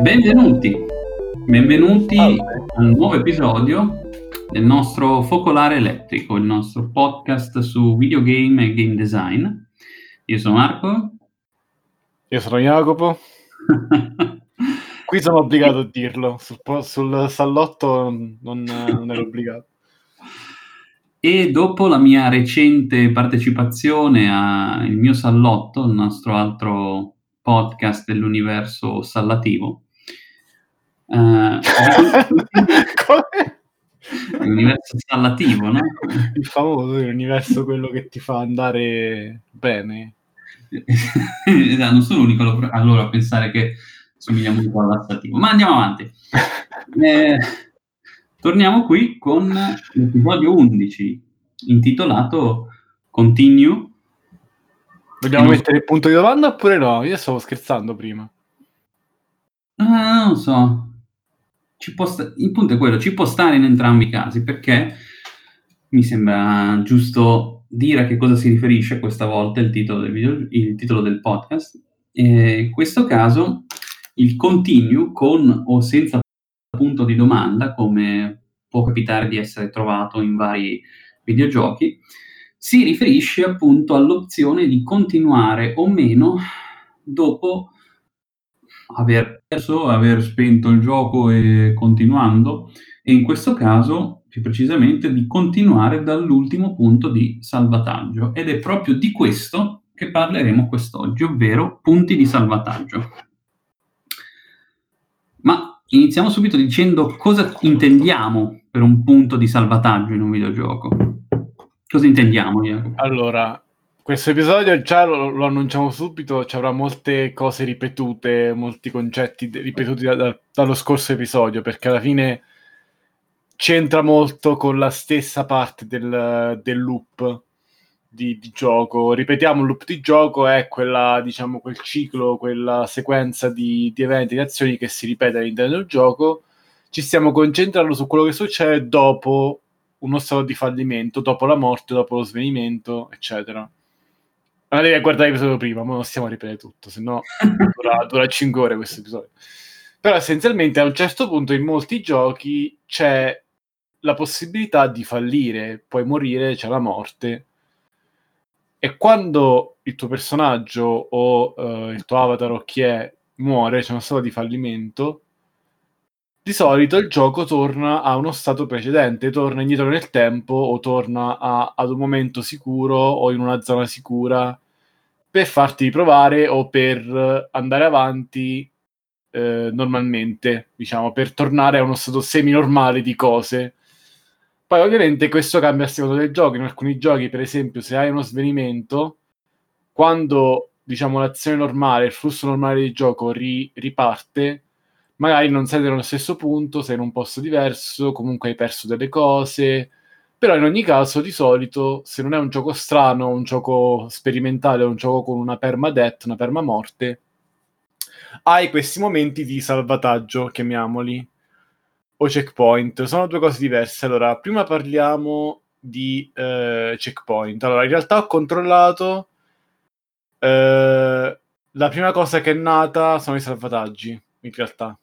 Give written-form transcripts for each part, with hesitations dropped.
Benvenuti a un nuovo episodio del nostro Focolare Elettrico, il nostro podcast su videogame e game design. Io sono Marco. Io sono Jacopo. Qui sono obbligato a dirlo, sul sallotto non ero obbligato. E dopo la mia recente partecipazione al mio Sallotto, il nostro altro podcast dell'universo sallativo, Come? l'universo sallativo, no? Il famoso universo, quello che ti fa andare bene. Non sono l'unico allora a pensare che somigliamo un po' all'assativo, ma andiamo avanti. Torniamo qui con l'episodio 11, intitolato Continue. Vogliamo mettere il punto di domanda oppure no? Io stavo scherzando prima. Non lo so. Il punto è quello, ci può stare in entrambi i casi, perché mi sembra giusto dire a che cosa si riferisce questa volta il titolo del podcast. In questo caso il continue, con o senza punto di domanda, come può capitare di essere trovato in vari videogiochi, si riferisce appunto all'opzione di continuare o meno dopo aver perso, aver spento il gioco e continuando, e in questo caso più precisamente di continuare dall'ultimo punto di salvataggio, ed è proprio di questo che parleremo quest'oggi, ovvero punti di salvataggio. Ma iniziamo subito dicendo cosa intendiamo per un punto di salvataggio in un videogioco. Cosa intendiamo, Jacopo? Allora, questo episodio già lo annunciamo subito, ci avrà molte cose ripetute, molti concetti ripetuti dallo scorso episodio, perché alla fine c'entra molto con la stessa parte del loop di gioco. Ripetiamo, il loop di gioco è quella, diciamo, quel ciclo, quella sequenza di eventi, di azioni che si ripete all'interno del gioco. Ci stiamo concentrando su quello che succede dopo uno stato di fallimento, dopo la morte, dopo lo svenimento, eccetera. Ma devi guardare l'episodio prima, ma non stiamo a ripetere tutto, se no dura 5 ore questo episodio. Però essenzialmente a un certo punto in molti giochi c'è la possibilità di fallire, puoi morire, c'è la morte. E quando il tuo personaggio o il tuo avatar o chi è muore, c'è uno stato di fallimento, di solito il gioco torna a uno stato precedente, torna indietro nel tempo o torna ad un momento sicuro o in una zona sicura per farti provare o per andare avanti normalmente, diciamo, per tornare a uno stato semi-normale di cose. Poi ovviamente questo cambia a seconda del gioco. In alcuni giochi, per esempio, se hai uno svenimento, quando, diciamo, l'azione normale, il flusso normale di gioco riparte, magari non sei nello stesso punto, sei in un posto diverso, comunque hai perso delle cose, però in ogni caso di solito, se non è un gioco strano, un gioco sperimentale, un gioco con una permadeath, una permamorte, hai questi momenti di salvataggio, chiamiamoli, o checkpoint. Sono due cose diverse. Allora, prima parliamo di checkpoint. Allora, in realtà ho controllato la prima cosa che è nata sono i salvataggi, in realtà.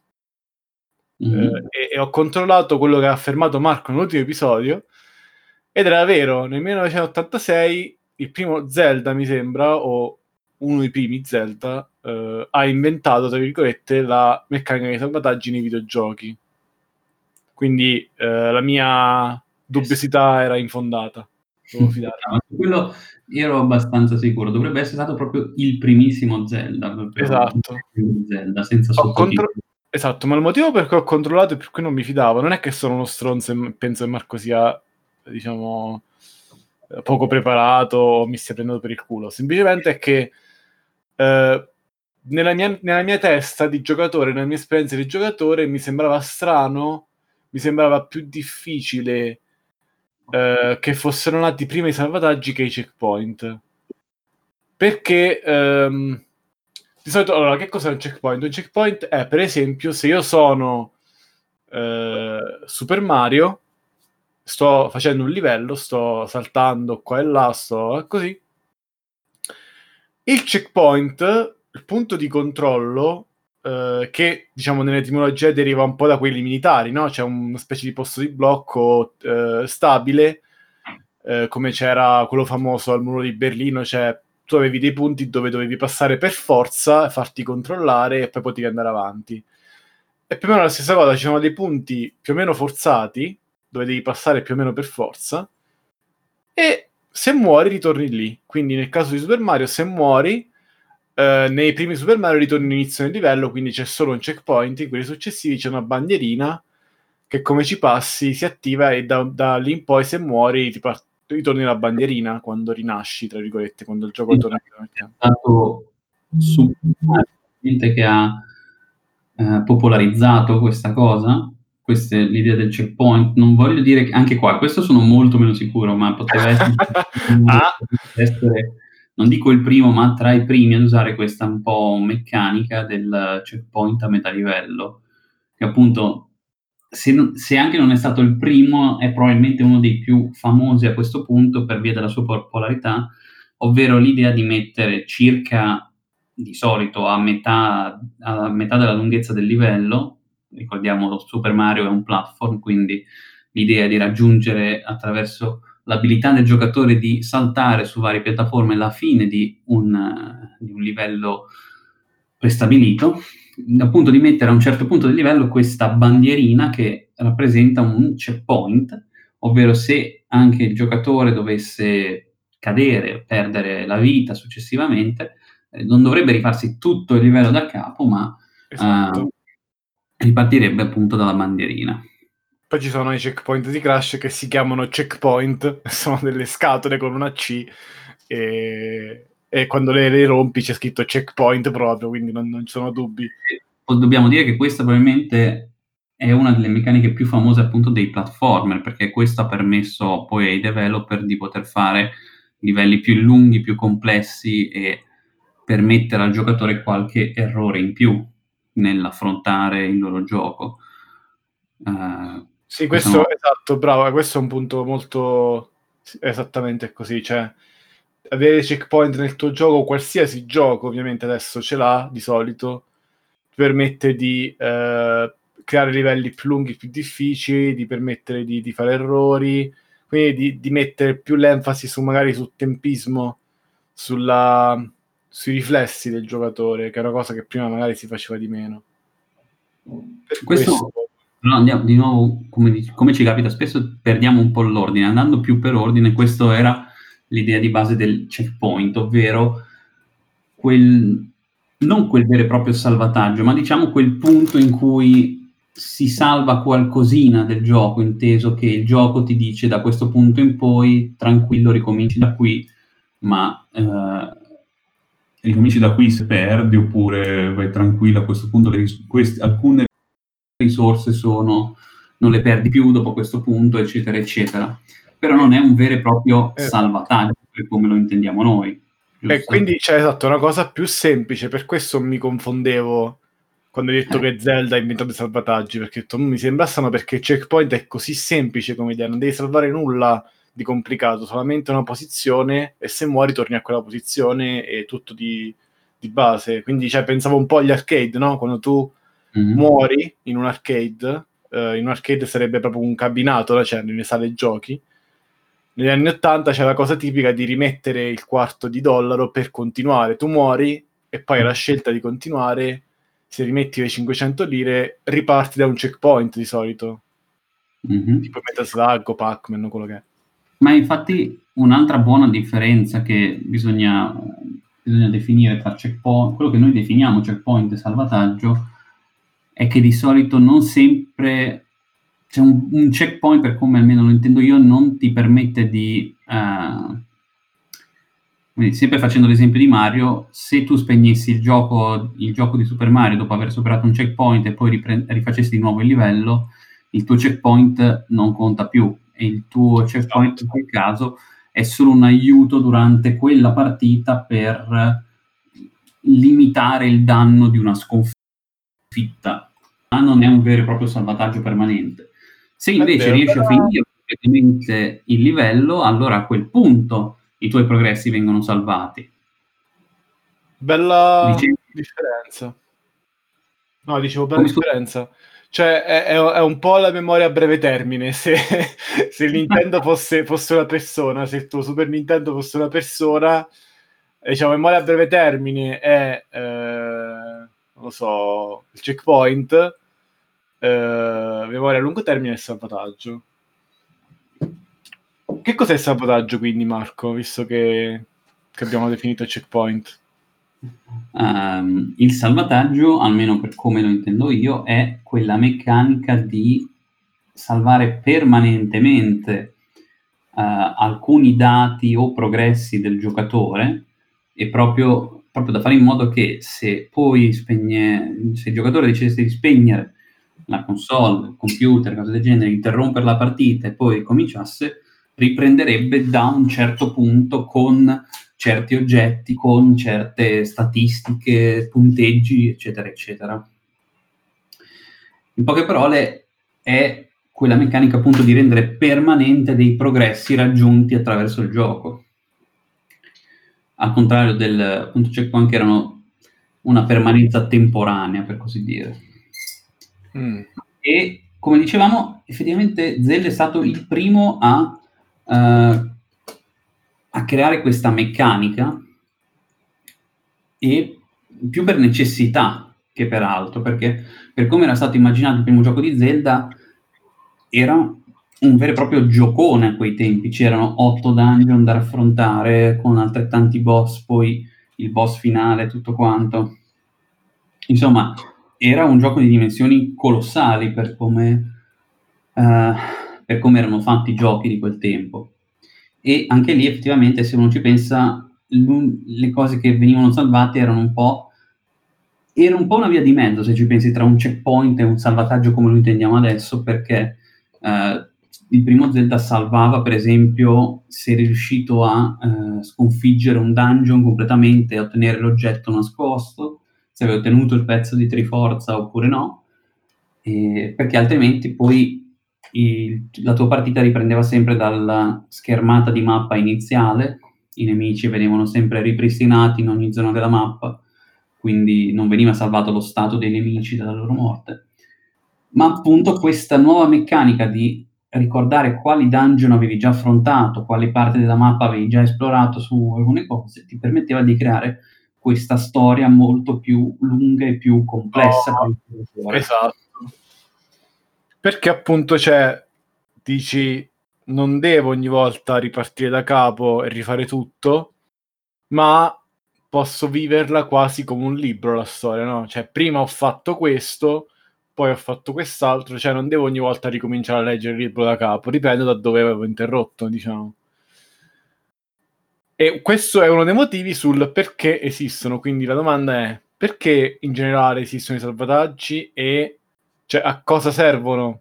E ho controllato quello che ha affermato Marco nell'ultimo episodio, ed era vero. Nel 1986 il primo Zelda, mi sembra, o uno dei primi Zelda, ha inventato, tra virgolette, la meccanica dei salvataggi nei videogiochi. Quindi la mia dubbiosità era infondata. Quello ero abbastanza sicuro. Dovrebbe essere stato proprio il primissimo Zelda. Proprio esatto. Zelda, senza sottotitoli. Esatto, ma il motivo per cui ho controllato e per cui non mi fidavo non è che sono uno stronzo e penso che Marco sia, diciamo, poco preparato o mi stia prendendo per il culo. Semplicemente è che nella mia testa di giocatore, nella mia esperienza di giocatore, mi sembrava strano, mi sembrava più difficile che fossero nati prima i salvataggi che i checkpoint. Perché di solito, allora, che cos'è un checkpoint? Un checkpoint è, per esempio, se io sono Super Mario, sto facendo un livello, sto saltando qua e là, sto così. Il checkpoint, il punto di controllo, che diciamo nell'etimologia deriva un po' da quelli militari, no? C'è una specie di posto di blocco stabile, come c'era quello famoso al muro di Berlino, cioè tu avevi dei punti dove dovevi passare per forza, farti controllare e poi potevi andare avanti. E più o meno la stessa cosa, ci sono dei punti più o meno forzati, dove devi passare più o meno per forza, e se muori ritorni lì. Quindi nel caso di Super Mario, se muori, nei primi Super Mario ritorni all'inizio del livello, quindi c'è solo un checkpoint, in quelli successivi c'è una bandierina che come ci passi si attiva e da lì in poi se muori ritorni la bandierina quando rinasci, tra virgolette, quando il gioco torna È stato Super Mario che ha popolarizzato questa cosa, l'idea del checkpoint. Non voglio dire che anche qua, questo sono molto meno sicuro, ma poteva essere, non dico il primo, ma tra i primi ad usare questa un po' meccanica del checkpoint a metà livello, che appunto, se anche non è stato il primo, è probabilmente uno dei più famosi a questo punto per via della sua popolarità, ovvero l'idea di mettere circa, di solito, a metà della lunghezza del livello. Ricordiamo, lo Super Mario è un platform, quindi l'idea di raggiungere, attraverso l'abilità del giocatore di saltare su varie piattaforme, la fine di un livello prestabilito, appunto di mettere a un certo punto del livello questa bandierina che rappresenta un checkpoint, ovvero se anche il giocatore dovesse cadere, perdere la vita successivamente, non dovrebbe rifarsi tutto il livello da capo, ma Esatto. ripartirebbe appunto dalla bandierina. Poi ci sono i checkpoint di Crash che si chiamano checkpoint, sono delle scatole con una C e quando le rompi c'è scritto checkpoint proprio, quindi non ci sono dubbi. Dobbiamo dire che questa probabilmente è una delle meccaniche più famose appunto dei platformer, perché questo ha permesso poi ai developer di poter fare livelli più lunghi, più complessi e permettere al giocatore qualche errore in più nell'affrontare il loro gioco. Sì, Questo questo, esatto, bravo, questo è un punto molto esattamente così, cioè avere checkpoint nel tuo gioco, qualsiasi gioco ovviamente adesso ce l'ha di solito, ti permette di creare livelli più lunghi, più difficili, di permettere di fare errori, quindi di mettere più l'enfasi su magari sul tempismo, sui riflessi del giocatore, che è una cosa che prima magari si faceva di meno. Per questo... Questo, però andiamo di nuovo, come ci capita spesso, perdiamo un po' l'ordine. Andando più per ordine, questo era l'idea di base del checkpoint, ovvero non quel vero e proprio salvataggio, ma diciamo quel punto in cui si salva qualcosina del gioco, inteso che il gioco ti dice da questo punto in poi, tranquillo, ricominci da qui, ma ricominci da qui se perdi, oppure vai tranquillo, a questo punto alcune risorse non le perdi più dopo questo punto, eccetera, eccetera. Però non è un vero e proprio salvataggio, per come lo intendiamo noi. E Giusto? quindi c'è esatto, una cosa più semplice, per questo mi confondevo quando hai detto che Zelda ha inventato i salvataggi, perché ho detto, mi sembra strano perché checkpoint è così semplice come idea, non devi salvare nulla di complicato, solamente una posizione e se muori torni a quella posizione e tutto di base. Quindi cioè, pensavo un po' agli arcade, no? Quando tu muori in un arcade sarebbe proprio un cabinato, cioè nelle sale giochi. Negli anni 80 c'è la cosa tipica di rimettere il $1 per continuare. Tu muori e poi hai la scelta di continuare. Se rimetti le 500 lire, riparti da un checkpoint di solito. Tipo Metal Slug o Pac-Man o quello che è. Ma infatti un'altra buona differenza che bisogna definire tra checkpoint, quello che noi definiamo checkpoint e salvataggio, è che di solito non sempre, cioè un checkpoint, per come almeno lo intendo io, non ti permette di, quindi sempre facendo l'esempio di Mario, se tu spegnessi il gioco di Super Mario dopo aver superato un checkpoint e poi rifacessi di nuovo il livello, il tuo checkpoint non conta più e il tuo checkpoint in quel caso è solo un aiuto durante quella partita per limitare il danno di una sconfitta, ma non è un vero e proprio salvataggio permanente. Se invece riesci a finire completamente il livello, allora a quel punto i tuoi progressi vengono salvati. Bella differenza. No, dicevo per la Come scusa? differenza. Cioè, è un po' la memoria a breve termine. Se il Nintendo fosse una persona, se il tuo Super Nintendo fosse una persona, diciamo, memoria a breve termine è, non lo so, il checkpoint, memoria a lungo termine è il salvataggio. Che cos'è il salvataggio, quindi, Marco, visto che abbiamo definito checkpoint? Il salvataggio, almeno per come lo intendo io, è quella meccanica di salvare permanentemente alcuni dati o progressi del giocatore, e proprio da fare in modo che se poi se il giocatore decidesse di spegnere la console, il computer, cose del genere, interrompere la partita e poi cominciasse, riprenderebbe da un certo punto con certi oggetti, con certe statistiche, punteggi, eccetera, eccetera. In poche parole, è quella meccanica appunto di rendere permanente dei progressi raggiunti attraverso il gioco. Al contrario del appunto checkpoint, che erano una permanenza temporanea, per così dire. E come dicevamo, effettivamente Zelda è stato il primo a creare questa meccanica, e più per necessità che per altro, perché per come era stato immaginato il primo gioco di Zelda, era un vero e proprio giocone a quei tempi. C'erano 8 dungeon da affrontare con altrettanti boss, poi il boss finale, tutto quanto. Insomma, era un gioco di dimensioni colossali per come erano fatti i giochi di quel tempo. E anche lì effettivamente, se uno ci pensa, le cose che venivano salvate era un po' una via di mezzo, se ci pensi, tra un checkpoint e un salvataggio come lo intendiamo adesso, perché il primo Zelda salvava, per esempio, se eri riuscito a sconfiggere un dungeon completamente e ottenere l'oggetto nascosto, se avevi ottenuto il pezzo di Triforza oppure no, perché altrimenti poi la tua partita riprendeva sempre dalla schermata di mappa iniziale, i nemici venivano sempre ripristinati in ogni zona della mappa, quindi non veniva salvato lo stato dei nemici dalla loro morte. Ma appunto questa nuova meccanica di ricordare quali dungeon avevi già affrontato, quali parti della mappa avevi già esplorato su alcune cose, ti permetteva di creare questa storia molto più lunga e più complessa per il giocatore. Esatto. Perché appunto dici, non devo ogni volta ripartire da capo e rifare tutto, ma posso viverla quasi come un libro la storia, no? Cioè, prima ho fatto questo, poi ho fatto quest'altro, cioè non devo ogni volta ricominciare a leggere il libro da capo, riprendo da dove avevo interrotto, diciamo. E questo è uno dei motivi sul perché esistono, quindi la domanda è: perché in generale esistono i salvataggi e cioè, a cosa servono?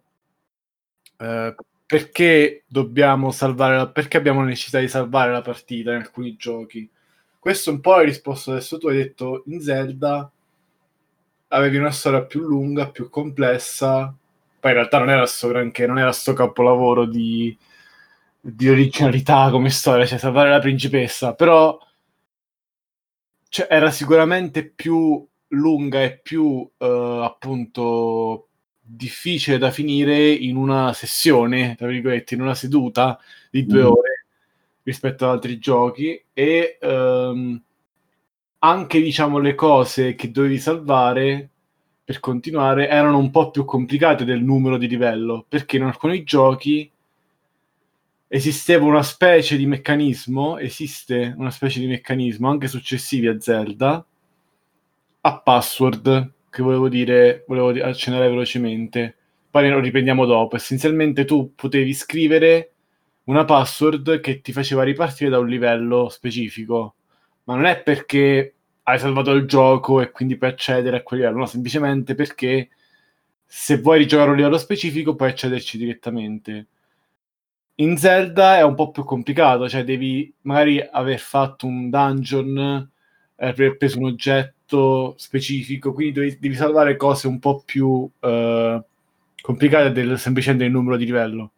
Perché dobbiamo perché abbiamo la necessità di salvare la partita in alcuni giochi? Questo un po' hai risposto adesso, tu hai detto in Zelda avevi una storia più lunga, più complessa, poi in realtà non era sto granché, non era sto capolavoro di originalità come storia, cioè salvare la principessa, però era sicuramente più lunga e più appunto difficile da finire in una sessione, tra virgolette, in una seduta di 2 ore rispetto ad altri giochi, e anche diciamo le cose che dovevi salvare per continuare erano un po' più complicate del numero di livello, perché in alcuni giochi esisteva una specie di meccanismo, esiste una specie di meccanismo anche successivi a Zelda, a password, che volevo accennare velocemente, poi lo riprendiamo dopo. Essenzialmente tu potevi scrivere una password che ti faceva ripartire da un livello specifico, ma non è perché hai salvato il gioco e quindi puoi accedere a quel livello, no, semplicemente perché se vuoi rigiocare un livello specifico puoi accederci direttamente. In Zelda è un po' più complicato, cioè devi magari aver fatto un dungeon, aver preso un oggetto specifico, quindi devi salvare cose un po' più complicate semplicemente del numero di livello.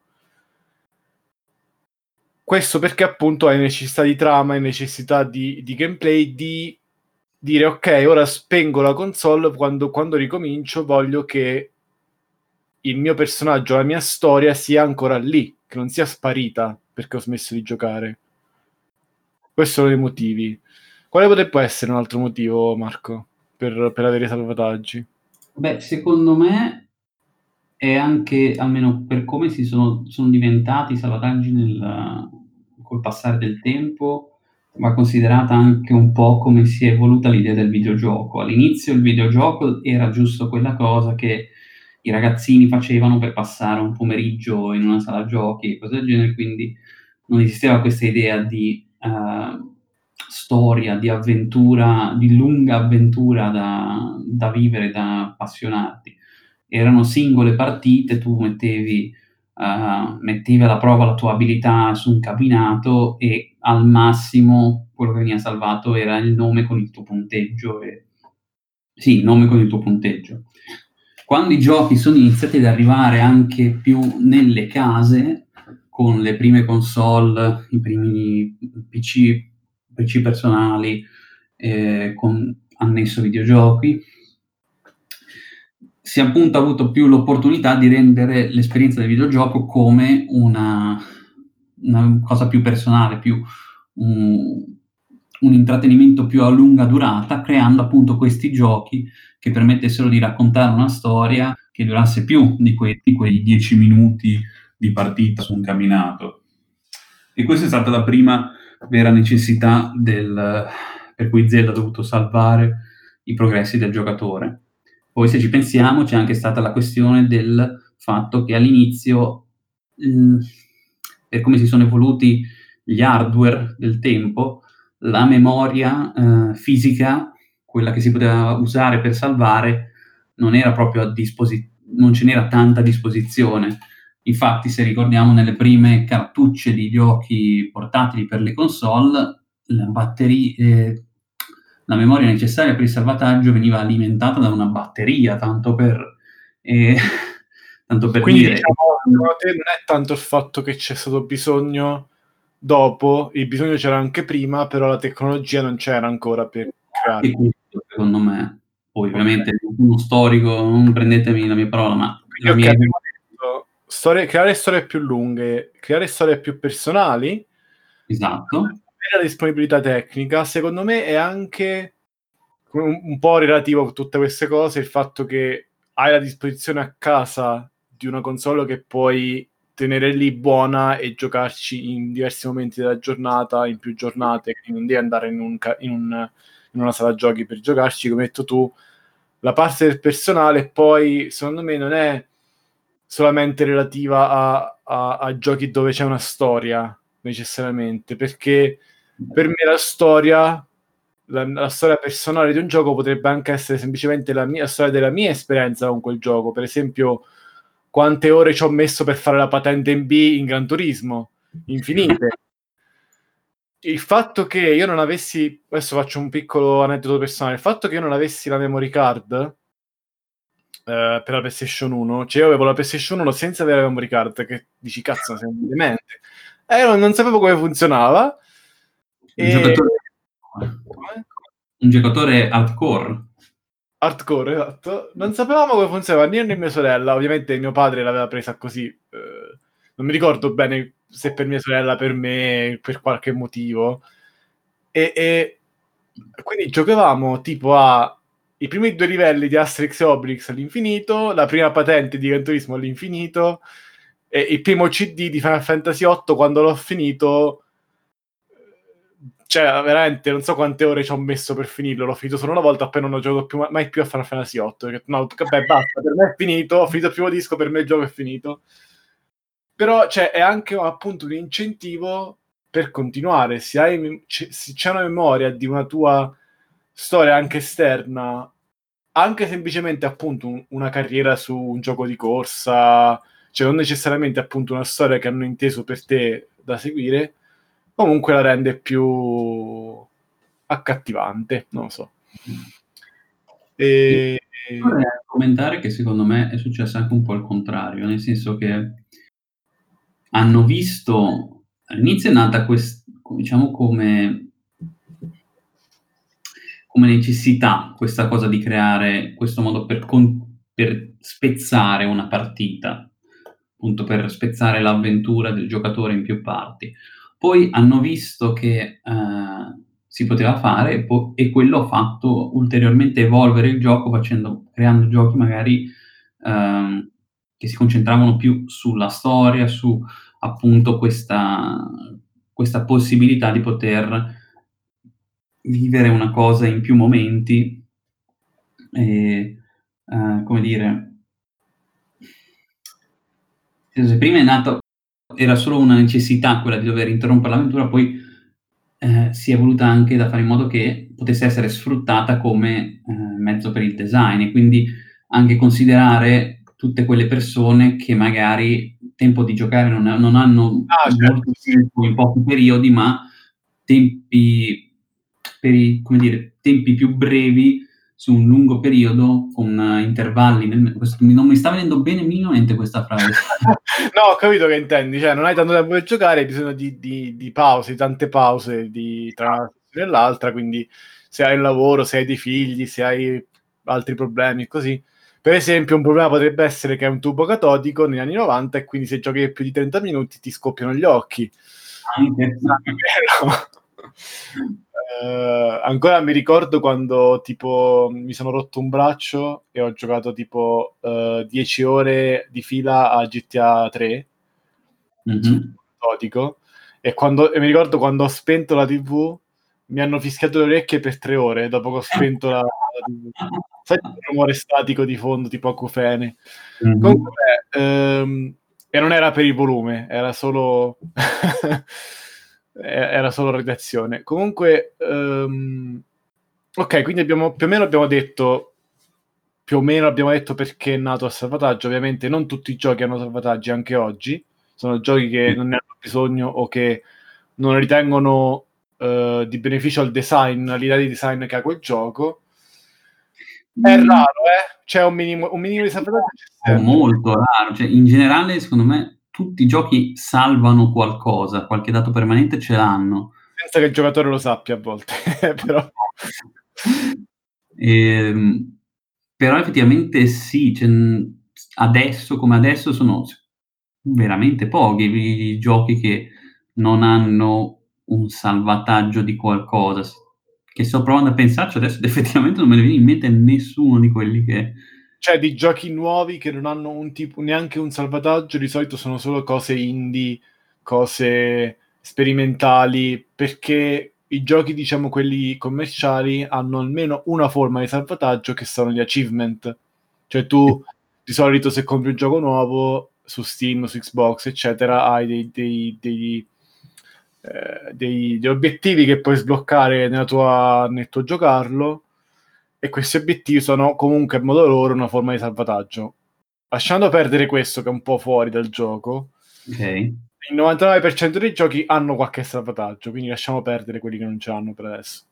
Questo perché appunto hai necessità di trama, hai necessità di gameplay, di dire ok, ora spengo la console, quando ricomincio voglio che il mio personaggio, la mia storia sia ancora lì, che non sia sparita perché ho smesso di giocare. Questi sono i motivi. Quale potrebbe essere un altro motivo, Marco, per avere i salvataggi? Beh, secondo me è anche, almeno per come sono diventati i salvataggi col passare del tempo, va considerata anche un po' come si è evoluta l'idea del videogioco. All'inizio il videogioco era giusto quella cosa che i ragazzini facevano per passare un pomeriggio in una sala giochi e cose del genere, quindi non esisteva questa idea di storia, di avventura, di lunga avventura da vivere, da appassionarti. Erano singole partite, tu mettevi alla prova la tua abilità su un cabinato e al massimo quello che veniva salvato era il nome con il tuo punteggio. Sì, il nome con il tuo punteggio. Quando i giochi sono iniziati ad arrivare anche più nelle case, con le prime console, i primi PC personali, con annesso videogiochi, si è appunto avuto più l'opportunità di rendere l'esperienza del videogioco come una cosa più personale, più un intrattenimento più a lunga durata, creando appunto questi giochi che permettessero di raccontare una storia che durasse più di quei 10 minuti di partita su un camminato. E questa è stata la prima vera necessità per cui Zelda ha dovuto salvare i progressi del giocatore. Poi se ci pensiamo c'è anche stata la questione del fatto che all'inizio, per come si sono evoluti gli hardware del tempo, la memoria fisica, quella che si poteva usare per salvare, non era proprio non ce n'era tanta a disposizione. Infatti, se ricordiamo, nelle prime cartucce di giochi portatili per le console, la memoria necessaria per il salvataggio veniva alimentata da una batteria, eh, tanto per Quindi dire. diciamo, secondo te non è tanto il fatto che c'è stato bisogno dopo, il bisogno c'era anche prima, però la tecnologia non c'era ancora per E crearlo. questo, secondo me, poi Ok. ovviamente uno storico, non prendetemi la mia parola, ma Quindi, la ok, mia idea. abbiamo detto creare storie più lunghe, creare storie più personali, Esatto. avere la disponibilità tecnica, secondo me è anche un po' relativo a tutte queste cose il fatto che hai la disposizione a casa di una console che puoi tenere lì buona e giocarci in diversi momenti della giornata, in più giornate, quindi non devi andare in una sala giochi per giocarci, come hai detto tu. La parte del personale poi, secondo me, non è solamente relativa a giochi dove c'è una storia, necessariamente, perché per me la storia personale di un gioco potrebbe anche essere semplicemente la storia della mia esperienza con quel gioco. Per esempio, quante ore ci ho messo per fare la patente in B in Gran Turismo? Infinite. Il fatto che io non avessi, adesso faccio un piccolo aneddoto personale, il fatto che io non avessi la memory card per la PlayStation 1, cioè io avevo la PlayStation 1 senza avere la memory card, che dici cazzo, sei un demente. Non sapevo come funzionava Un e giocatore, come? un giocatore hardcore. Hardcore, esatto. Non sapevamo come funzionava né io né mia sorella. Ovviamente mio padre l'aveva presa così. Non mi ricordo bene se per mia sorella, per me, per qualche motivo. E quindi giocavamo tipo i primi due livelli di Asterix e Obelix all'infinito, la prima patente di Gran Turismo all'infinito, e il primo CD di Final Fantasy VIII quando l'ho finito. Cioè, veramente, non so quante ore ci ho messo per finirlo. L'ho finito solo una volta, poi non ho giocato mai più a Final Fantasy VIII. Perché, no, vabbè, basta, per me è finito. Ho finito il primo disco, per me il gioco è finito. Però, cioè, è anche appunto un incentivo per continuare. Se c'è una memoria di una tua storia anche esterna, anche semplicemente appunto una carriera su un gioco di corsa, cioè non necessariamente appunto una storia che hanno inteso per te da seguire, comunque la rende più accattivante, non lo so. Io E... vorrei commentare che secondo me è successo anche un po' il contrario, nel senso che hanno visto, all'inizio è nata diciamo come necessità questa cosa di creare questo modo per spezzare una partita, appunto per spezzare l'avventura del giocatore in più parti. Poi hanno visto che si poteva fare e quello ha fatto ulteriormente evolvere il gioco creando giochi magari che si concentravano più sulla storia, su appunto questa possibilità di poter vivere una cosa in più momenti e, come dire, se prima era solo una necessità quella di dover interrompere l'avventura, poi si è voluta anche da fare in modo che potesse essere sfruttata come mezzo per il design e quindi anche considerare tutte quelle persone che magari tempo di giocare non hanno Certo, molto sì. tempo in pochi periodi, ma tempi come dire, tempi più brevi su un lungo periodo con intervalli non mi sta venendo bene minimamente questa frase. No, ho capito che intendi, cioè non hai tanto tempo per giocare, hai bisogno di pause, di tante pause tra una sessione e l'altra, quindi se hai il lavoro, se hai dei figli, se hai altri problemi, così. Per esempio, un problema potrebbe essere che hai un tubo catodico negli anni 90 e quindi se giochi più di 30 minuti ti scoppiano gli occhi. Anche. Ancora mi ricordo quando tipo mi sono rotto un braccio e ho giocato tipo 10 ore di fila a GTA 3 sul Mh-mh. catodico e mi ricordo quando ho spento la TV mi hanno fischiato le orecchie per 3 ore dopo che ho spento la TV. Sai il rumore statico di fondo tipo acufene. Mh-mh. Comunque, e non era per il volume, era solo era solo redazione. Comunque, ok, quindi più o meno abbiamo detto perché è nato il salvataggio. Ovviamente non tutti i giochi hanno salvataggi anche oggi, sono giochi che non ne hanno bisogno o che non ritengono di beneficio al design, all'idea di design che ha quel gioco. È raro, c'è un minimo di salvataggio c'è È sempre. molto raro, cioè in generale secondo me tutti i giochi salvano qualcosa, qualche dato permanente ce l'hanno. Senza che il giocatore lo sappia a volte, però Ehm, Però effettivamente sì, adesso come adesso sono veramente pochi i giochi che non hanno un salvataggio di qualcosa. Che sto provando a pensarci adesso ed effettivamente non me ne viene in mente nessuno di quelli che cioè di giochi nuovi che non hanno neanche un salvataggio, di solito sono solo cose indie, cose sperimentali, perché i giochi, diciamo quelli commerciali, hanno almeno una forma di salvataggio che sono gli achievement. Cioè tu di solito se compri un gioco nuovo su Steam, su Xbox, eccetera, hai degli obiettivi che puoi sbloccare nel tuo giocarlo, e questi obiettivi sono comunque a modo loro una forma di salvataggio. Lasciando perdere questo che è un po' fuori dal gioco, okay. il 99% dei giochi hanno qualche salvataggio, quindi lasciamo perdere quelli che non ce l'hanno per adesso.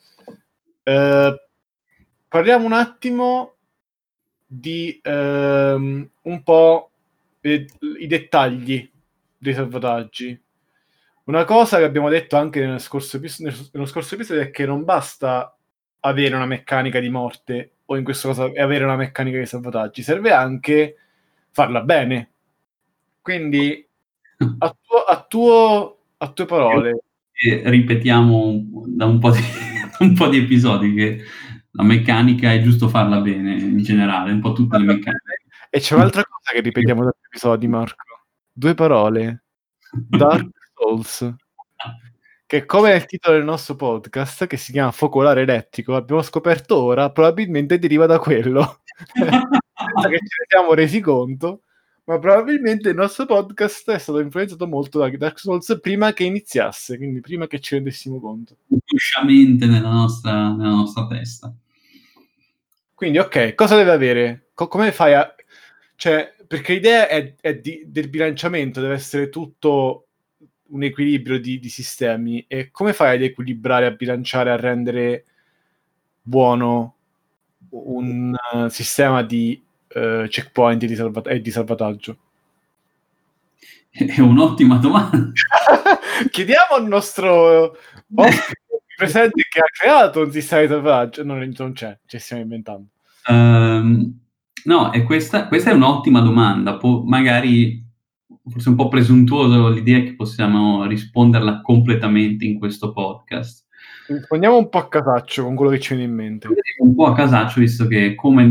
Parliamo un attimo di un po' i dettagli dei salvataggi. Una cosa che abbiamo detto anche nello scorso episodio è che non basta avere una meccanica di morte o in questo caso avere una meccanica di salvataggi, serve anche farla bene. Quindi a tue parole, Ripetiamo da un po' di un po' di episodi che la meccanica è giusto farla bene in generale, un po' tutte le farla meccaniche. bene. E c'è un'altra cosa che ripetiamo da più episodi, Marco. 2 parole: Dark Souls. Che come nel titolo del nostro podcast, che si chiama Focolare Elettrico, abbiamo scoperto ora, probabilmente deriva da quello. Senza che ce ne siamo resi conto, ma probabilmente il nostro podcast è stato influenzato molto da Dark Souls prima che iniziasse, quindi prima che ci rendessimo conto. Inconsciamente nella nostra testa. Quindi, ok, cosa deve avere? Come fai a... Cioè, perché l'idea è del bilanciamento, deve essere tutto un equilibrio di sistemi. E come fai ad equilibrare, a bilanciare, a rendere buono un sistema di checkpoint e di salvataggio? È un'ottima domanda. Chiediamo al nostro ospite presente che ha creato un sistema di salvataggio? Non c'è, ci stiamo inventando. No, e questa è un'ottima domanda. Magari forse un po' presuntuoso l'idea che possiamo risponderla completamente in questo podcast. Rispondiamo un po' a casaccio con quello che ci viene in mente. Un po' a casaccio, visto che come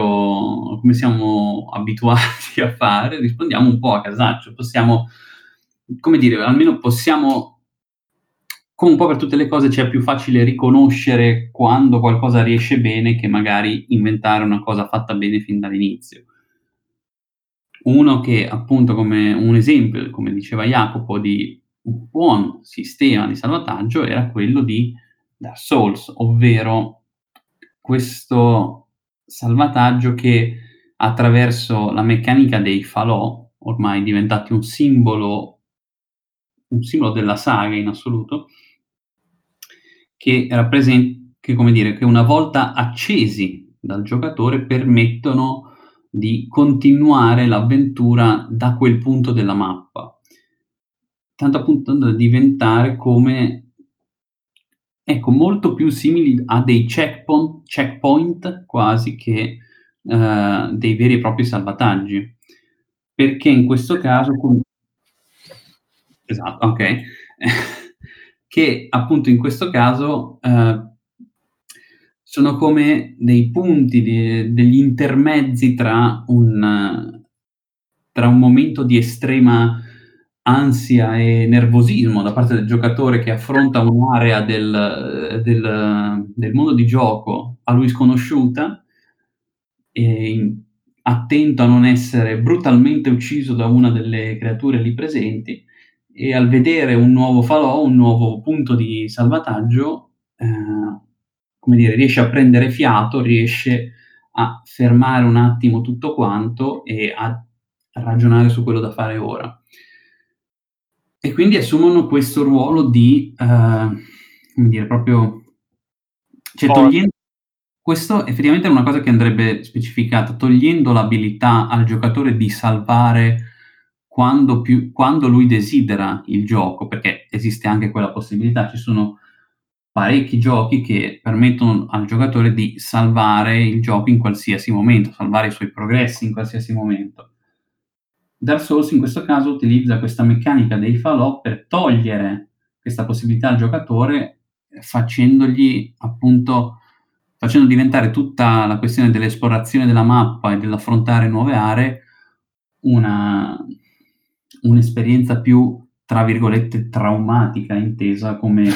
siamo abituati a fare, rispondiamo un po' a casaccio. Possiamo, come dire, almeno possiamo, come un po' per tutte le cose, c'è più facile riconoscere quando qualcosa riesce bene che magari inventare una cosa fatta bene fin dall'inizio. Uno che appunto, come un esempio, come diceva Jacopo, di un buon sistema di salvataggio era quello di Dark Souls, ovvero questo salvataggio che attraverso la meccanica dei falò, ormai diventati un simbolo della saga in assoluto, che una volta accesi dal giocatore permettono di continuare l'avventura da quel punto della mappa. Tanto appunto da diventare come, ecco, molto più simili a dei checkpoint quasi che dei veri e propri salvataggi. Perché in questo caso esatto, okay. Che appunto in questo caso, sono come dei punti degli intermezzi tra un momento di estrema ansia e nervosismo da parte del giocatore che affronta un'area del mondo di gioco a lui sconosciuta, e attento a non essere brutalmente ucciso da una delle creature lì presenti, e al vedere un nuovo falò, un nuovo punto di salvataggio, come dire, riesce a prendere fiato, riesce a fermare un attimo tutto quanto e a ragionare su quello da fare ora. E quindi assumono questo ruolo di, come dire, proprio, cioè toglien questo effettivamente è una cosa che andrebbe specificata, togliendo l'abilità al giocatore di salvare quando lui desidera il gioco, perché esiste anche quella possibilità. Ci sono parecchi giochi che permettono al giocatore di salvare il gioco in qualsiasi momento, salvare i suoi progressi in qualsiasi momento. Dark Souls in questo caso utilizza questa meccanica dei falò per togliere questa possibilità al giocatore, facendo diventare tutta la questione dell'esplorazione della mappa e dell'affrontare nuove aree una un'esperienza più, tra virgolette, "traumatica", intesa come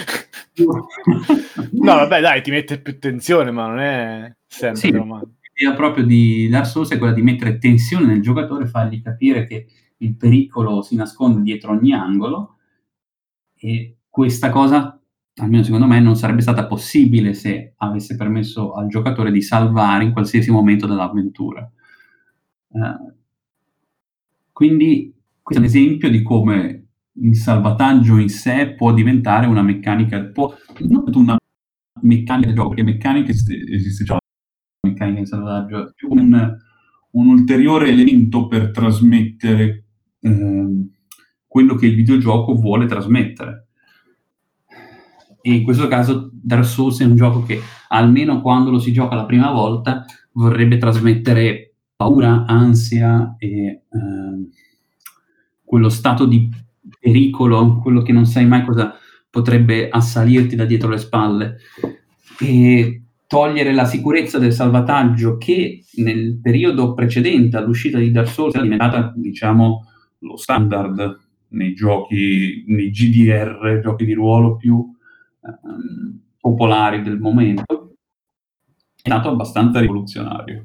No, vabbè, dai, ti mette più tensione, ma non è sempre sì, traumatico. l'idea proprio di Dark Souls è quella di mettere tensione nel giocatore, fargli capire che il pericolo si nasconde dietro ogni angolo, e questa cosa, almeno secondo me, non sarebbe stata possibile se avesse permesso al giocatore di salvare in qualsiasi momento dell'avventura. Quindi questo è un esempio di come il salvataggio in sé può diventare una meccanica, non una meccanica del gioco, perché meccanica esiste già, la meccanica di salvataggio, è più un ulteriore elemento per trasmettere quello che il videogioco vuole trasmettere. E in questo caso Dark Souls è un gioco che, almeno quando lo si gioca la prima volta, vorrebbe trasmettere paura, ansia e quello stato di pericolo, quello che non sai mai cosa potrebbe assalirti da dietro le spalle. E togliere la sicurezza del salvataggio, che nel periodo precedente all'uscita di Dark Souls è diventata, diciamo, lo standard nei GDR, giochi di ruolo più popolari del momento, è stato abbastanza rivoluzionario.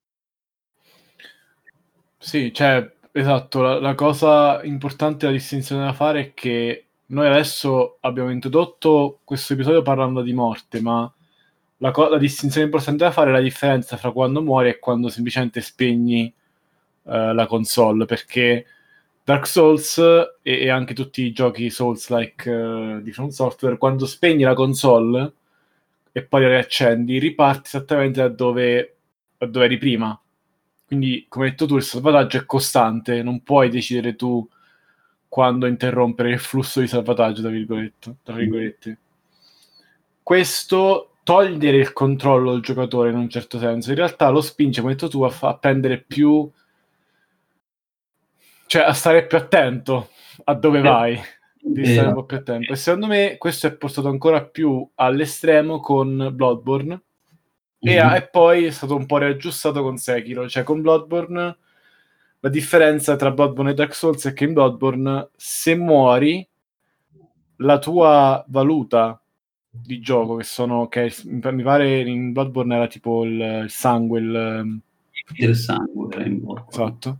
Sì, cioè, esatto, la cosa importante, la distinzione da fare è che noi adesso abbiamo introdotto questo episodio parlando di morte, ma la distinzione importante da fare è la differenza fra quando muori e quando semplicemente spegni la console, perché Dark Souls e anche tutti i giochi Souls-like di From Software, quando spegni la console e poi la riaccendi, riparti esattamente da dove eri prima. Quindi, come hai detto tu, il salvataggio è costante, non puoi decidere tu quando interrompere il flusso di salvataggio, tra virgolette. questo togliere il controllo al giocatore in un certo senso, in realtà lo spinge, come hai detto tu, a prendere più, cioè a stare più attento a dove vai, di stare un po' più attento. E secondo me questo è portato ancora più all'estremo con Bloodborne, e poi è stato un po' riaggiustato con Sekiro. Cioè con Bloodborne la differenza tra Bloodborne e Dark Souls è che in Bloodborne, se muori, la tua valuta di gioco, mi pare in Bloodborne era tipo il sangue, del sangue era in Bloodborne. esatto,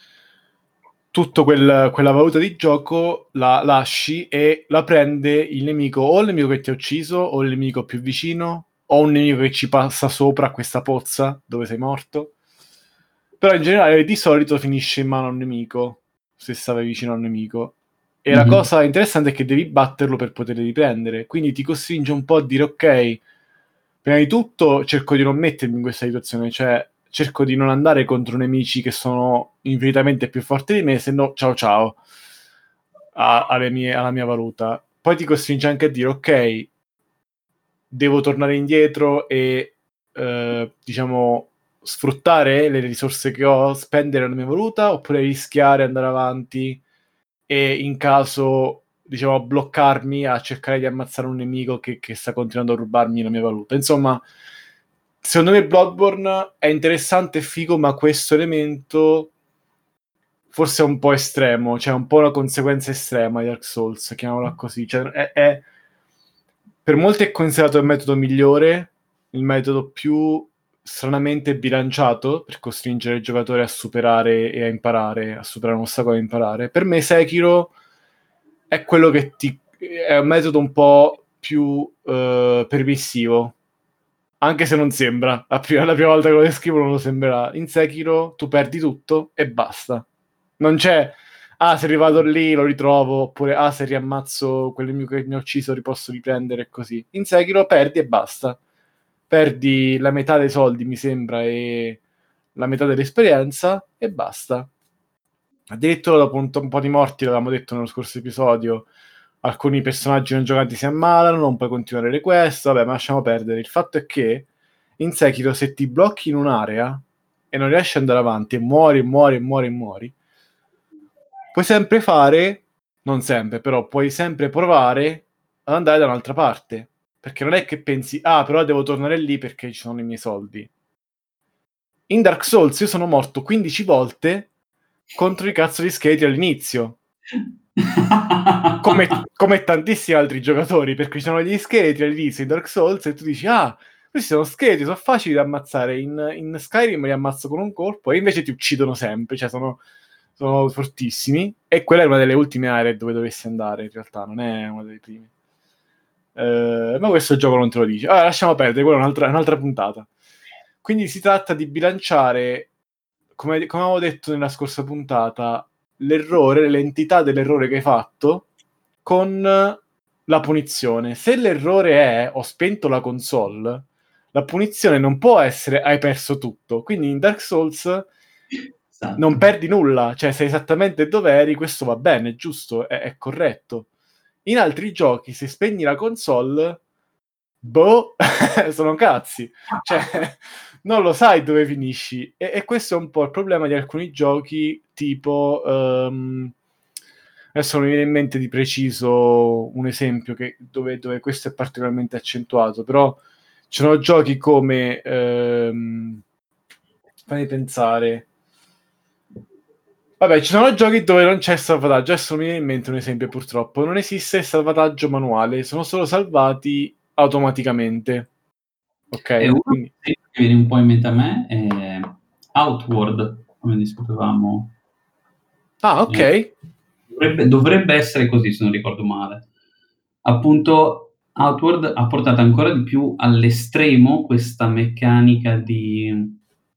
tutto quella valuta di gioco la lasci e la prende il nemico, o il nemico che ti ha ucciso, o il nemico più vicino, o un nemico che ci passa sopra a questa pozza dove sei morto. Però in generale di solito finisce in mano a un nemico, se stavi vicino a un nemico. E la cosa interessante è che devi batterlo per poterli riprendere, quindi ti costringe un po' a dire ok, prima di tutto cerco di non mettermi in questa situazione, cioè cerco di non andare contro nemici che sono infinitamente più forti di me, se no ciao ciao alla mia valuta. Poi ti costringe anche a dire ok, devo tornare indietro e diciamo sfruttare le risorse che ho, spendere la mia valuta, oppure rischiare, andare avanti e in caso, diciamo, bloccarmi a cercare di ammazzare un nemico che sta continuando a rubarmi la mia valuta. Insomma, secondo me Bloodborne è interessante e figo, ma questo elemento forse è un po' estremo, cioè un po' una conseguenza estrema di Dark Souls, chiamiamola così. Cioè, per molti è considerato il metodo migliore, il metodo più stranamente bilanciato per costringere il giocatore a superare e a imparare, a superare un ostacolo e a imparare. Per me Sekiro è quello che è un metodo un po' più permissivo, anche se non sembra. La prima volta che lo descrivo non lo sembrerà. In Sekiro tu perdi tutto e basta. Non c'è se arrivato lì lo ritrovo, oppure se riammazzo quel nemico che mi ha ucciso posso riprendere, così. In Sekiro perdi e basta. Perdi la metà dei soldi, mi sembra, e la metà dell'esperienza e basta. Addirittura dopo un po' di morti, l'avevamo detto nello scorso episodio, alcuni personaggi non giocanti si ammalano, non puoi continuare le quest, vabbè, ma lasciamo perdere. Il fatto è che in Sekiro, se ti blocchi in un'area e non riesci ad andare avanti e muori, puoi sempre fare, non sempre, però puoi sempre provare ad andare da un'altra parte. Perché non è che pensi, però devo tornare lì perché ci sono i miei soldi. In Dark Souls io sono morto 15 volte contro i cazzo di scheletri all'inizio. come tantissimi altri giocatori, perché ci sono gli scheletri all'inizio in Dark Souls e tu dici, questi sono scheletri, sono facili da ammazzare, in Skyrim li ammazzo con un colpo e invece ti uccidono sempre, cioè sono fortissimi, e quella è una delle ultime aree dove dovresti andare, in realtà, non è una delle prime. Ma questo gioco non te lo dice. Lasciamo perdere, quella è un'altra puntata. Quindi si tratta di bilanciare, come avevo detto nella scorsa puntata, l'errore, l'entità dell'errore che hai fatto con la punizione. Se l'errore è ho spento la console, la punizione non può essere hai perso tutto. Quindi in Dark Souls non perdi nulla, cioè sei esattamente dove eri, questo va bene, giusto, è corretto. In altri giochi, se spegni la console, sono cazzi. Cioè, non lo sai dove finisci. E questo è un po' il problema di alcuni giochi, tipo... adesso non mi viene in mente di preciso un esempio dove questo è particolarmente accentuato, però ci sono giochi come... fammi pensare... Vabbè, ci sono giochi dove non c'è salvataggio. Adesso mi viene in mente un esempio, purtroppo. Non esiste salvataggio manuale, sono solo salvati automaticamente. Ok? E uno Quindi... che viene un po' in mente a me è Outward, come discutevamo. ok. Dovrebbe essere così, se non ricordo male. Appunto, Outward ha portato ancora di più all'estremo questa meccanica di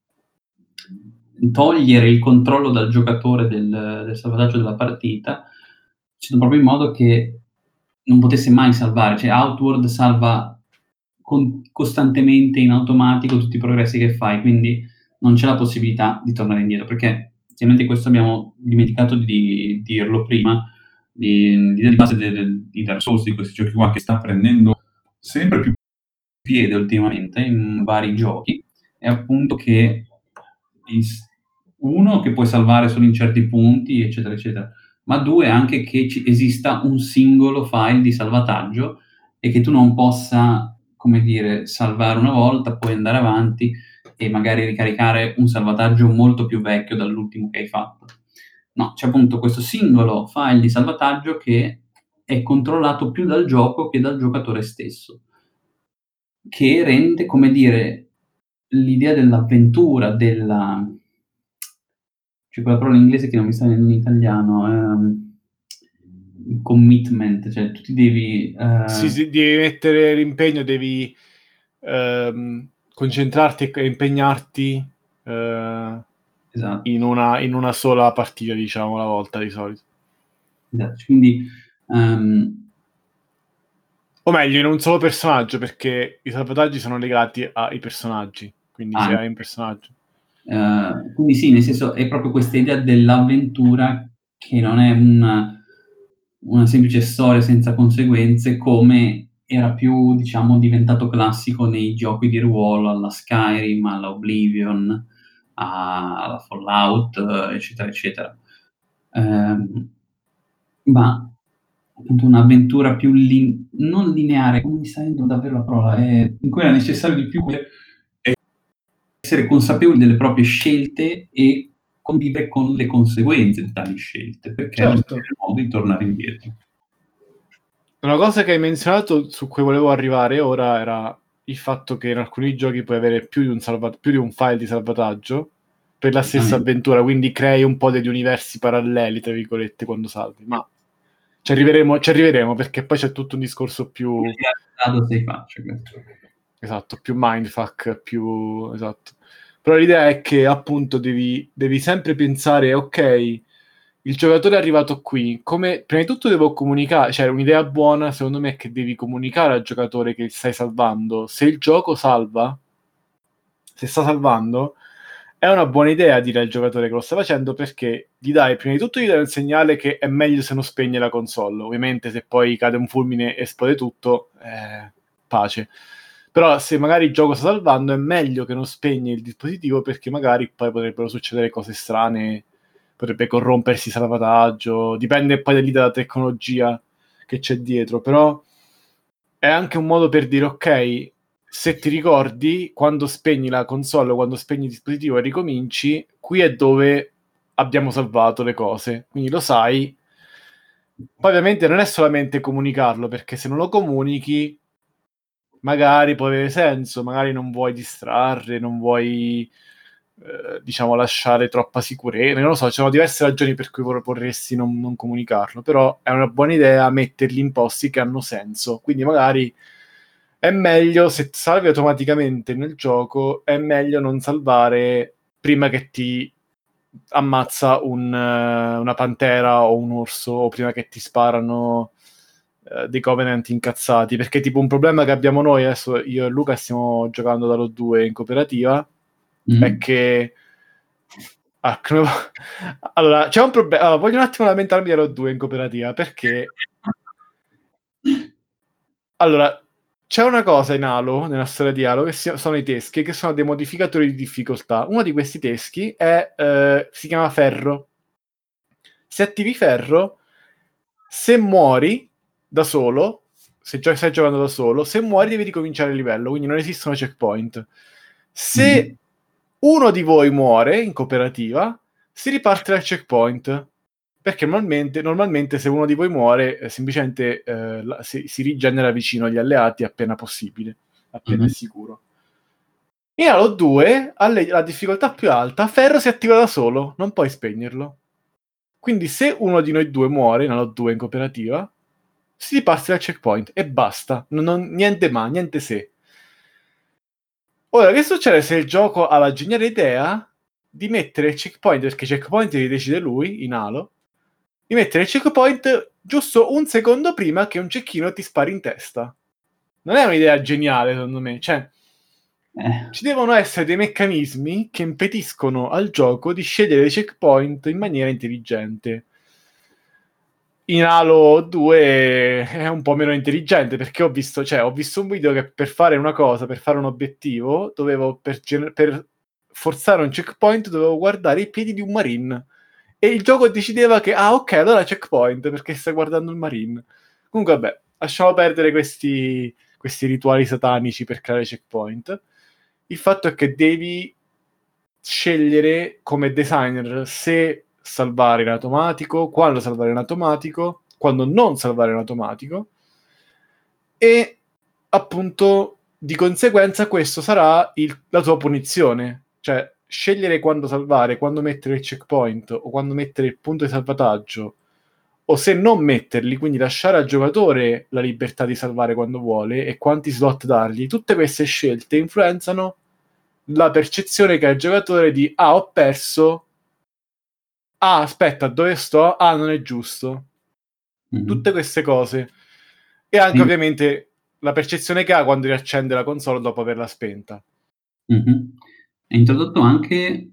togliere il controllo dal giocatore del salvataggio della partita, facendo proprio in modo che non potesse mai salvare. Cioè Outward salva costantemente in automatico tutti i progressi che fai, quindi non c'è la possibilità di tornare indietro, perché ovviamente questo abbiamo dimenticato di dirlo prima, di base di Dark Souls, di questi giochi qua, che sta prendendo sempre più piede ultimamente in vari giochi è appunto che uno, che puoi salvare solo in certi punti, eccetera, eccetera, ma due, anche che esista un singolo file di salvataggio e che tu non possa, come dire, salvare una volta, poi andare avanti e magari ricaricare un salvataggio molto più vecchio dall'ultimo che hai fatto. No, c'è appunto questo singolo file di salvataggio che è controllato più dal gioco che dal giocatore stesso, che rende, come dire, l'idea dell'avventura, c'è quella parola in inglese che non mi sta in italiano, commitment, cioè tu ti devi... Sì, devi mettere l'impegno, devi concentrarti e impegnarti esatto. in una sola partita, diciamo, alla volta di solito. Esatto. Quindi, O meglio, in un solo personaggio, perché i salvataggi sono legati ai personaggi. Quindi se hai un personaggio. quindi sì, nel senso è proprio questa idea dell'avventura che non è una semplice storia senza conseguenze, come era più, diciamo, diventato classico nei giochi di ruolo, alla Skyrim, alla Oblivion, alla Fallout, eccetera, eccetera. Ma appunto un'avventura più non lineare, come mi sta venendo davvero la parola, in cui era necessario di più essere consapevoli delle proprie scelte e convivere con le conseguenze di tali scelte, perché non c'è Certo. modo di tornare indietro. Una cosa che hai menzionato su cui volevo arrivare ora era il fatto che in alcuni giochi puoi avere più di un file di salvataggio per la stessa avventura, quindi crei un po' degli universi paralleli, tra virgolette, quando salvi. Ma ci arriveremo perché poi c'è tutto un discorso più... Sei faccia, questo. Esatto, più mindfuck, più... Esatto. Però l'idea è che appunto devi sempre pensare, ok, il giocatore è arrivato qui, come prima di tutto devo comunicare, cioè un'idea buona secondo me è che devi comunicare al giocatore che stai salvando. Se il gioco salva, se sta salvando, è una buona idea dire al giocatore che lo sta facendo, perché prima di tutto gli dai un segnale che è meglio se non spegne la console. Ovviamente se poi cade un fulmine e esplode tutto, pace. Però se magari il gioco sta salvando è meglio che non spegne il dispositivo, perché magari poi potrebbero succedere cose strane, potrebbe corrompersi il salvataggio, dipende poi dalla tecnologia che c'è dietro, però è anche un modo per dire ok, se ti ricordi, quando spegni la console o quando spegni il dispositivo e ricominci, qui è dove abbiamo salvato le cose, quindi lo sai. Poi ovviamente non è solamente comunicarlo, perché se non lo comunichi magari può avere senso, magari non vuoi distrarre, non vuoi diciamo lasciare troppa sicurezza, non lo so, ci sono diverse ragioni per cui vorresti non comunicarlo, però è una buona idea metterli in posti che hanno senso, quindi magari è meglio, se salvi automaticamente nel gioco, è meglio non salvare prima che ti ammazza una pantera o un orso, o prima che ti sparano dei Covenant incazzati, perché tipo un problema che abbiamo noi adesso, io e Luca stiamo giocando dallo 2 in cooperativa, è che allora c'è un problema, allora, voglio un attimo lamentarmi dallo 2 in cooperativa, perché allora c'è una cosa in Halo, nella storia di Halo, che sono i teschi, che sono dei modificatori di difficoltà. Uno di questi teschi si chiama ferro. Se attivi ferro, se muori da solo, se stai giocando da solo, se muori devi ricominciare il livello, quindi non esistono checkpoint. Se uno di voi muore in cooperativa, si riparte dal checkpoint. Perché normalmente se uno di voi muore, semplicemente si rigenera vicino agli alleati appena possibile, appena è sicuro. In Halo 2, la difficoltà più alta, ferro si attiva da solo, non puoi spegnerlo. Quindi se uno di noi due muore in Halo 2 in cooperativa, si riparte dal checkpoint e basta. Niente ma, niente se. Ora, che succede se il gioco ha la geniale idea di mettere il checkpoint, perché i checkpoint li decide lui, in Halo, di mettere il checkpoint giusto un secondo prima che un cecchino ti spari in testa? Non è un'idea geniale, secondo me. Cioè, ci devono essere dei meccanismi che impediscono al gioco di scegliere i checkpoint in maniera intelligente. in Halo 2 è un po' meno intelligente, perché ho visto un video che per fare una cosa, per fare un obiettivo, dovevo per forzare un checkpoint dovevo guardare i piedi di un marine, e il gioco decideva che ok, allora checkpoint perché stai guardando il marine. Comunque vabbè, lasciamo perdere questi rituali satanici per creare checkpoint. Il fatto è che devi scegliere come designer se salvare in automatico, quando salvare in automatico, quando non salvare in automatico, e appunto di conseguenza questo sarà la tua punizione, cioè scegliere quando salvare, quando mettere il checkpoint o quando mettere il punto di salvataggio, o se non metterli, quindi lasciare al giocatore la libertà di salvare quando vuole e quanti slot dargli. Tutte queste scelte influenzano la percezione che ha il giocatore di ho perso, aspetta, dove sto? Non è giusto. Tutte queste cose. E anche Sì. ovviamente la percezione che ha quando riaccende la console dopo averla spenta. È introdotto anche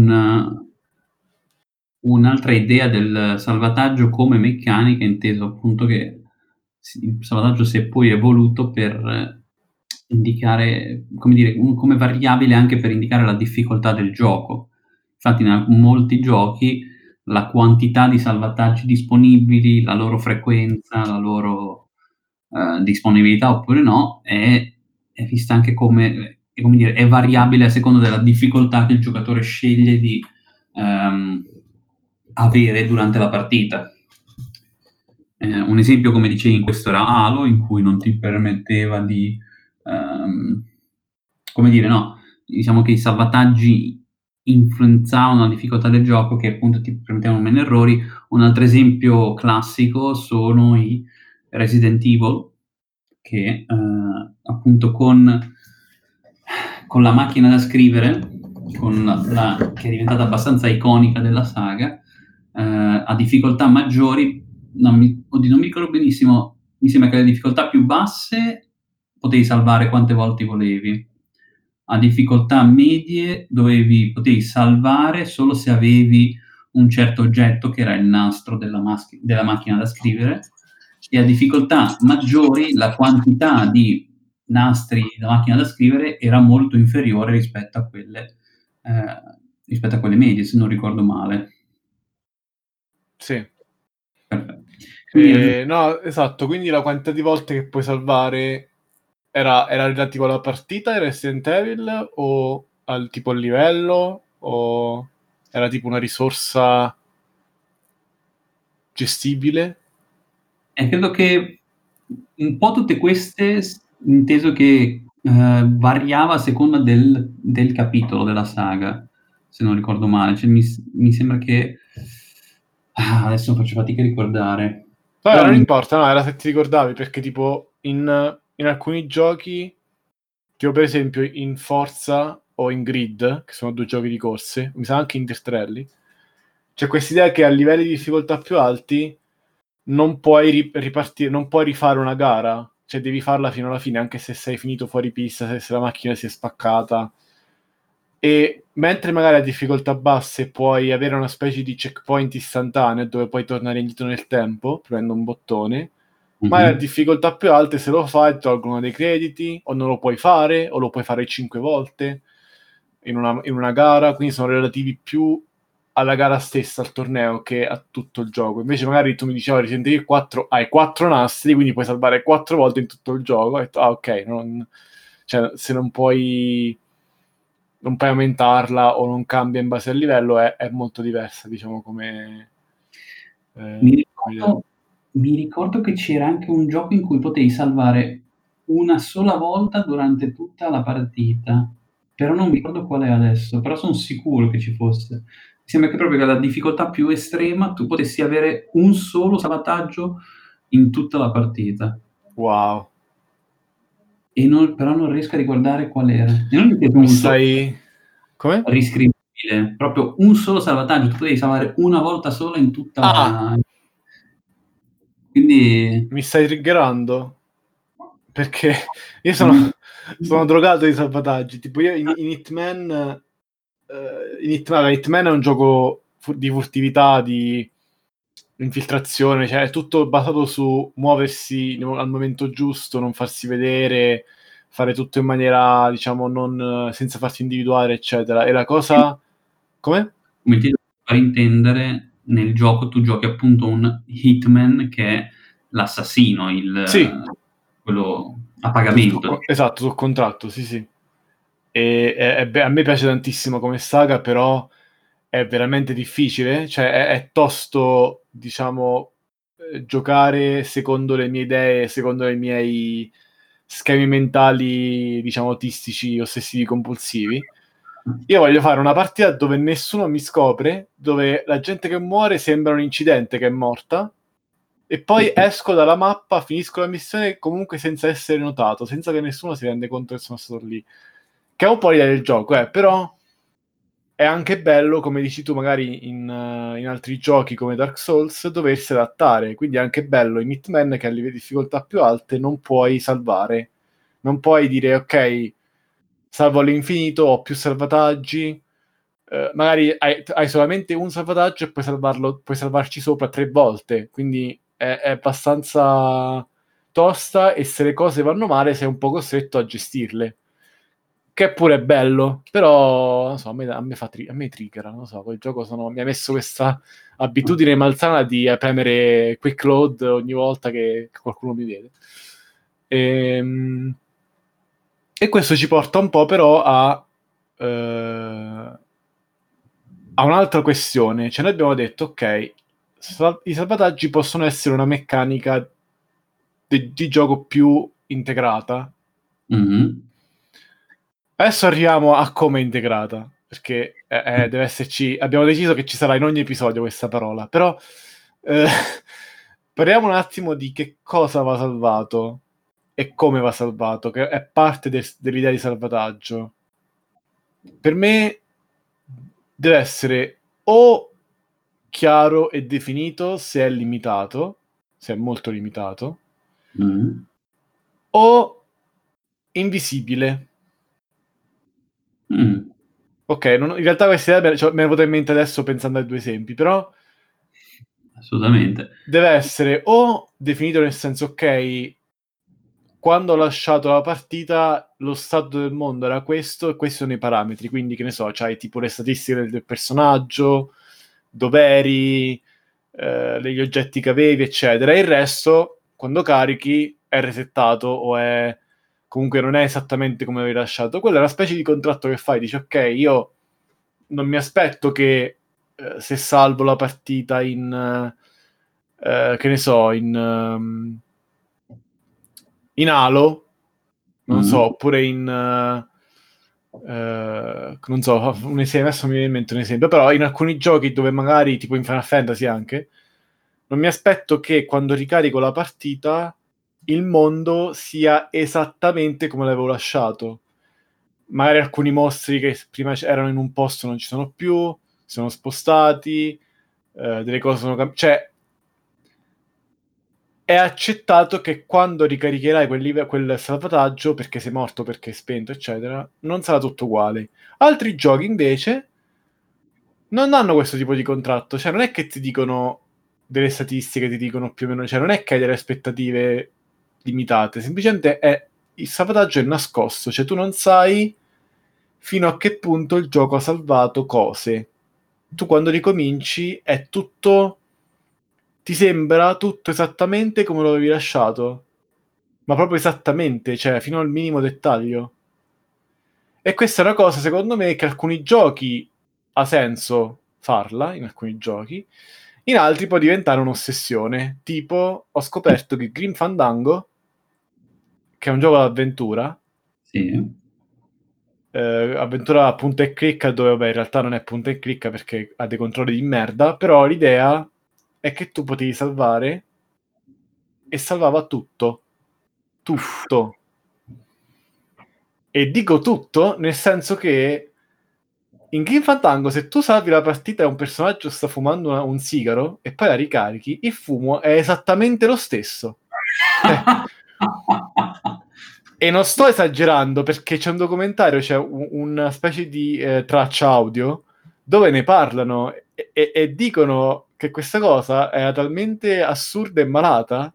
un'altra idea del salvataggio come meccanica, inteso appunto che il salvataggio si è poi evoluto per indicare, come dire, come variabile anche per indicare la difficoltà del gioco. Infatti in molti giochi la quantità di salvataggi disponibili, la loro frequenza, la loro disponibilità oppure no, è vista anche come dire, è variabile a seconda della difficoltà che il giocatore sceglie di avere durante la partita. Un esempio, come dicevi, in questo era Halo, in cui non ti permetteva di, come dire, no, diciamo che i salvataggi influenzavano la difficoltà del gioco, che appunto ti permettevano meno errori. Un altro esempio classico sono i Resident Evil, che appunto con la macchina da scrivere, che è diventata abbastanza iconica della saga, a difficoltà maggiori, non mi ricordo benissimo, mi sembra che alle difficoltà più basse potevi salvare quante volte volevi. A difficoltà medie potevi salvare solo se avevi un certo oggetto che era il nastro della macchina da scrivere, e a difficoltà maggiori la quantità di nastri da macchina da scrivere era molto inferiore rispetto a quelle medie, se non ricordo male. Sì. Perfetto. Quindi, no, esatto, quindi la quantità di volte che puoi salvare era relativo alla partita di Resident Evil o al tipo al livello, o era tipo una risorsa gestibile? credo che un po' tutte queste, inteso che variava a seconda del capitolo della saga, se non ricordo male. Cioè, mi sembra che adesso faccio fatica a ricordare. Vabbè, Però non importa, no, era se ti ricordavi, perché tipo in alcuni giochi, tipo per esempio in Forza o in Grid, che sono due giochi di corse, mi sa anche in Dirt Rally, c'è questa idea che a livelli di difficoltà più alti non puoi ripartire, non puoi rifare una gara, cioè devi farla fino alla fine, anche se sei finito fuori pista, se la macchina si è spaccata. E mentre magari a difficoltà basse puoi avere una specie di checkpoint istantaneo dove puoi tornare indietro nel tempo, premendo un bottone, ma a difficoltà più alte se lo fai ti tolgono dei crediti, o non lo puoi fare, o lo puoi fare 5 volte in una gara, quindi sono relativi più alla gara stessa, al torneo, che a tutto il gioco. Invece magari tu mi dicevi Resident Evil 4 hai 4 nastri, quindi puoi salvare 4 volte in tutto il gioco. Ho detto, ok, cioè, se non puoi aumentarla o non cambia in base al livello, è molto diversa, diciamo, come Mi idea. ricordo che c'era anche un gioco in cui potevi salvare una sola volta durante tutta la partita, però non mi ricordo qual è adesso, però son sicuro che ci fosse. Mi sembra che proprio che alla difficoltà più estrema tu potessi avere un solo salvataggio in tutta la partita. Wow. Però non riesco a ricordare qual era. E non è che Mi un gioco stai... Come? riscrivibile, proprio un solo salvataggio, tu potevi salvare una volta sola in tutta Ah, la... Quindi... mi stai triggerando? Perché io Mh. sono drogato di salvataggi. Tipo io in Hitman... Hitman è un gioco di furtività, infiltrazione, cioè è tutto basato su muoversi al momento giusto, non farsi vedere, fare tutto in maniera, diciamo, non senza farsi individuare, eccetera. E la cosa... Come? Come ti devo far intendere, nel gioco tu giochi appunto un hitman che è l'assassino, Sì, quello a pagamento. esatto, sul contratto, sì, sì. E a me piace tantissimo come saga, però è veramente difficile, cioè è tosto, diciamo, giocare secondo le mie idee, secondo i miei schemi mentali, diciamo, autistici, ossessivi compulsivi. Io voglio fare una partita dove nessuno mi scopre, dove la gente che muore sembra un incidente che è morta, e poi esco dalla mappa, finisco la missione comunque senza essere notato, senza che nessuno si rende conto che sono stato lì. Che è un po' l'idea del gioco, però è anche bello, come dici tu, magari in altri giochi come Dark Souls, doversi adattare. Quindi è anche bello in Hitman che a livelli di difficoltà più alte non puoi salvare. Non puoi dire, ok, salvo all'infinito, ho più salvataggi. Magari hai solamente un salvataggio e puoi salvarci sopra 3 volte. Quindi è abbastanza tosta, e se le cose vanno male sei un po' costretto a gestirle. Che è pure bello, però non so, a me triggera, non so, quel gioco mi ha messo questa abitudine malsana di premere quick load ogni volta che qualcuno mi vede. E questo ci porta un po' però a un'altra questione. Cioè noi abbiamo detto, ok, i salvataggi possono essere una meccanica di gioco più integrata. Mm-hmm. Adesso arriviamo a come è integrata, perché deve esserci... Abbiamo deciso che ci sarà in ogni episodio questa parola, però eh, parliamo un attimo di che cosa va salvato e come va salvato, che è parte dell'idea di salvataggio. Per me deve essere o chiaro e definito se è limitato, se è molto limitato, Mm-hmm. o invisibile. Mm. Ok, in realtà questa idea me ne è venuta in mente adesso pensando ai 2 esempi, però Assolutamente. deve essere o definito nel senso, ok, quando ho lasciato la partita lo stato del mondo era questo e questi sono i parametri, quindi che ne so, c'hai tipo le statistiche del personaggio, dov'eri, gli oggetti che avevi, eccetera, e il resto, quando carichi, è resettato o è... comunque non è esattamente come avevi lasciato. Quella è una specie di contratto che fai, dici ok, io non mi aspetto che se salvo la partita che ne so, in Halo, non so, Mm. oppure non so, un esempio, adesso mi viene in mente un esempio, però in alcuni giochi dove magari, tipo in Final Fantasy anche, non mi aspetto che quando ricarico la partita il mondo sia esattamente come l'avevo lasciato. Magari alcuni mostri che prima erano in un posto non ci sono più, sono spostati, delle cose sono cambiate. Cioè, è accettato che quando ricaricherai quel salvataggio, perché sei morto, perché è spento, eccetera, non sarà tutto uguale. Altri giochi invece non hanno questo tipo di contratto, cioè non è che ti dicono delle statistiche, ti dicono più o meno, cioè non è che hai delle aspettative limitate, semplicemente il salvataggio è nascosto, cioè tu non sai fino a che punto il gioco ha salvato cose. Tu quando ricominci è tutto, ti sembra tutto esattamente come lo avevi lasciato, ma proprio esattamente, cioè fino al minimo dettaglio. E questa è una cosa, secondo me, che alcuni giochi ha senso farla, in alcuni giochi, in altri può diventare un'ossessione. Tipo, ho scoperto che Grim Fandango, che è un gioco d'avventura, Sì. avventura punta e clicca, dove vabbè in realtà non è punta e clicca perché ha dei controlli di merda, però l'idea è che tu potevi salvare e salvava tutto. Tutto. E dico tutto nel senso che in Grim Fandango, se tu salvi la partita e un personaggio sta fumando un sigaro e poi la ricarichi, il fumo è esattamente lo stesso. Cioè, e non sto esagerando perché c'è un documentario, c'è una specie di traccia audio dove ne parlano e dicono che questa cosa era talmente assurda e malata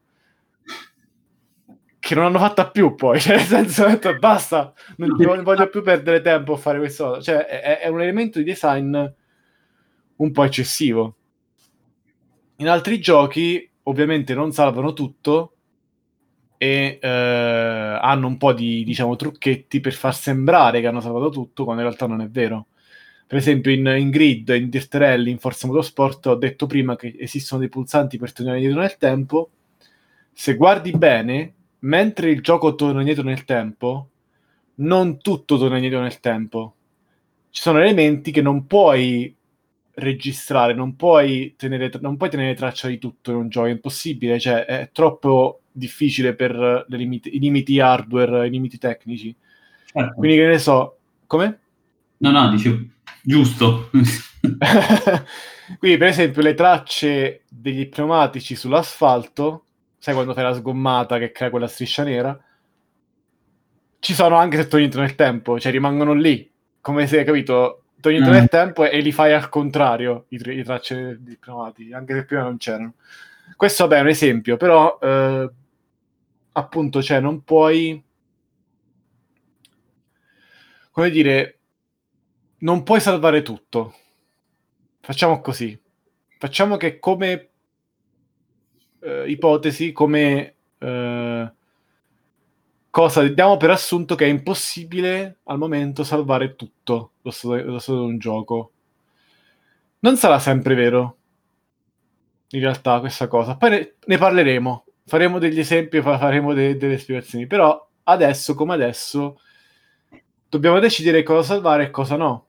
che non hanno fatta più poi, cioè nel senso ho detto basta, non voglio più perdere tempo a fare questa cosa, cioè è un elemento di design un po' eccessivo. In altri giochi ovviamente non salvano tutto e hanno un po' di, diciamo, trucchetti per far sembrare che hanno salvato tutto quando in realtà non è vero. Per esempio in Grid, in Dirt Rally, in Forza Motorsport ho detto prima che esistono dei pulsanti per tornare indietro nel tempo. Se guardi bene, mentre il gioco torna indietro nel tempo, non tutto torna indietro nel tempo. Ci sono elementi che non puoi registrare, non puoi tenere traccia di tutto in un gioco, è impossibile, cioè è troppo difficile per i limiti hardware, i limiti tecnici. Certo. Quindi che ne so, come? No, dicevo, giusto. Quindi per esempio le tracce degli pneumatici sull'asfalto, sai quando fai la sgommata che crea quella striscia nera, ci sono anche se torni indietro nel tempo, cioè rimangono lì, come se, capito, torni indietro nel tempo e li fai al contrario, i tracce di pneumatici, anche se prima non c'erano. Questo vabbè è un esempio, però appunto, cioè non puoi, come dire, non puoi salvare tutto. Facciamo così. Facciamo che come ipotesi, come cosa diamo per assunto che è impossibile al momento salvare tutto lo stato di un gioco. Non sarà sempre vero, in realtà, questa cosa. Poi ne parleremo, faremo degli esempi, faremo delle spiegazioni, però adesso, come adesso, dobbiamo decidere cosa salvare e cosa no.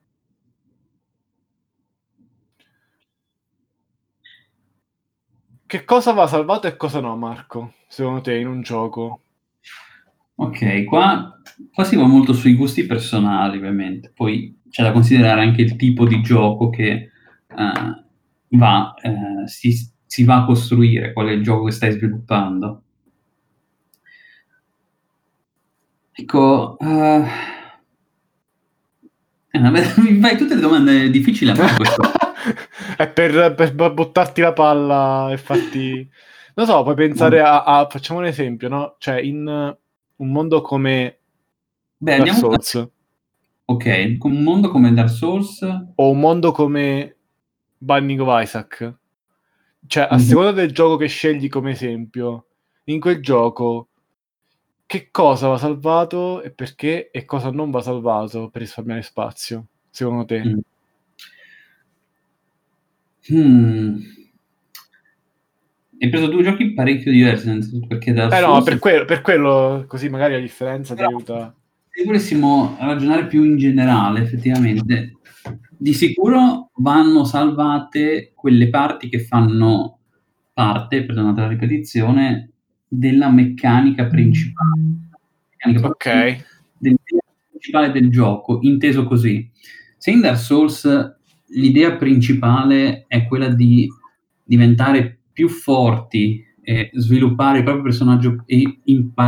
Che cosa va salvato e cosa no, Marco, secondo te, in un gioco? Ok, qua si va molto sui gusti personali, ovviamente. Poi c'è da considerare anche il tipo di gioco che si va a costruire, qual è il gioco che stai sviluppando. Ecco, mi fai tutte le domande difficili a me questo. È per buttarti la palla e farti... Non so, puoi pensare facciamo un esempio, no? Cioè, in un mondo come Beh, Dark andiamo. Souls, Ok, con un mondo come Dark Souls. o un mondo come Binding of Isaac, cioè, a Mhm. seconda del gioco che scegli come esempio, in quel gioco che cosa va salvato e perché e cosa non va salvato per risparmiare spazio, secondo te? Mm. Hmm. Hai preso due giochi parecchio diversi, innanzitutto, perché Dark No, Souls. per quello, così magari la differenza ti Però, aiuta. se volessimo ragionare più in generale, effettivamente, di sicuro vanno salvate quelle parti che fanno parte, perdonate la ripetizione, della meccanica principale. Meccanica Ok. proprio dell'idea principale del gioco, inteso così. Se in Dark Souls l'idea principale è quella di diventare più forti e sviluppare il proprio personaggio e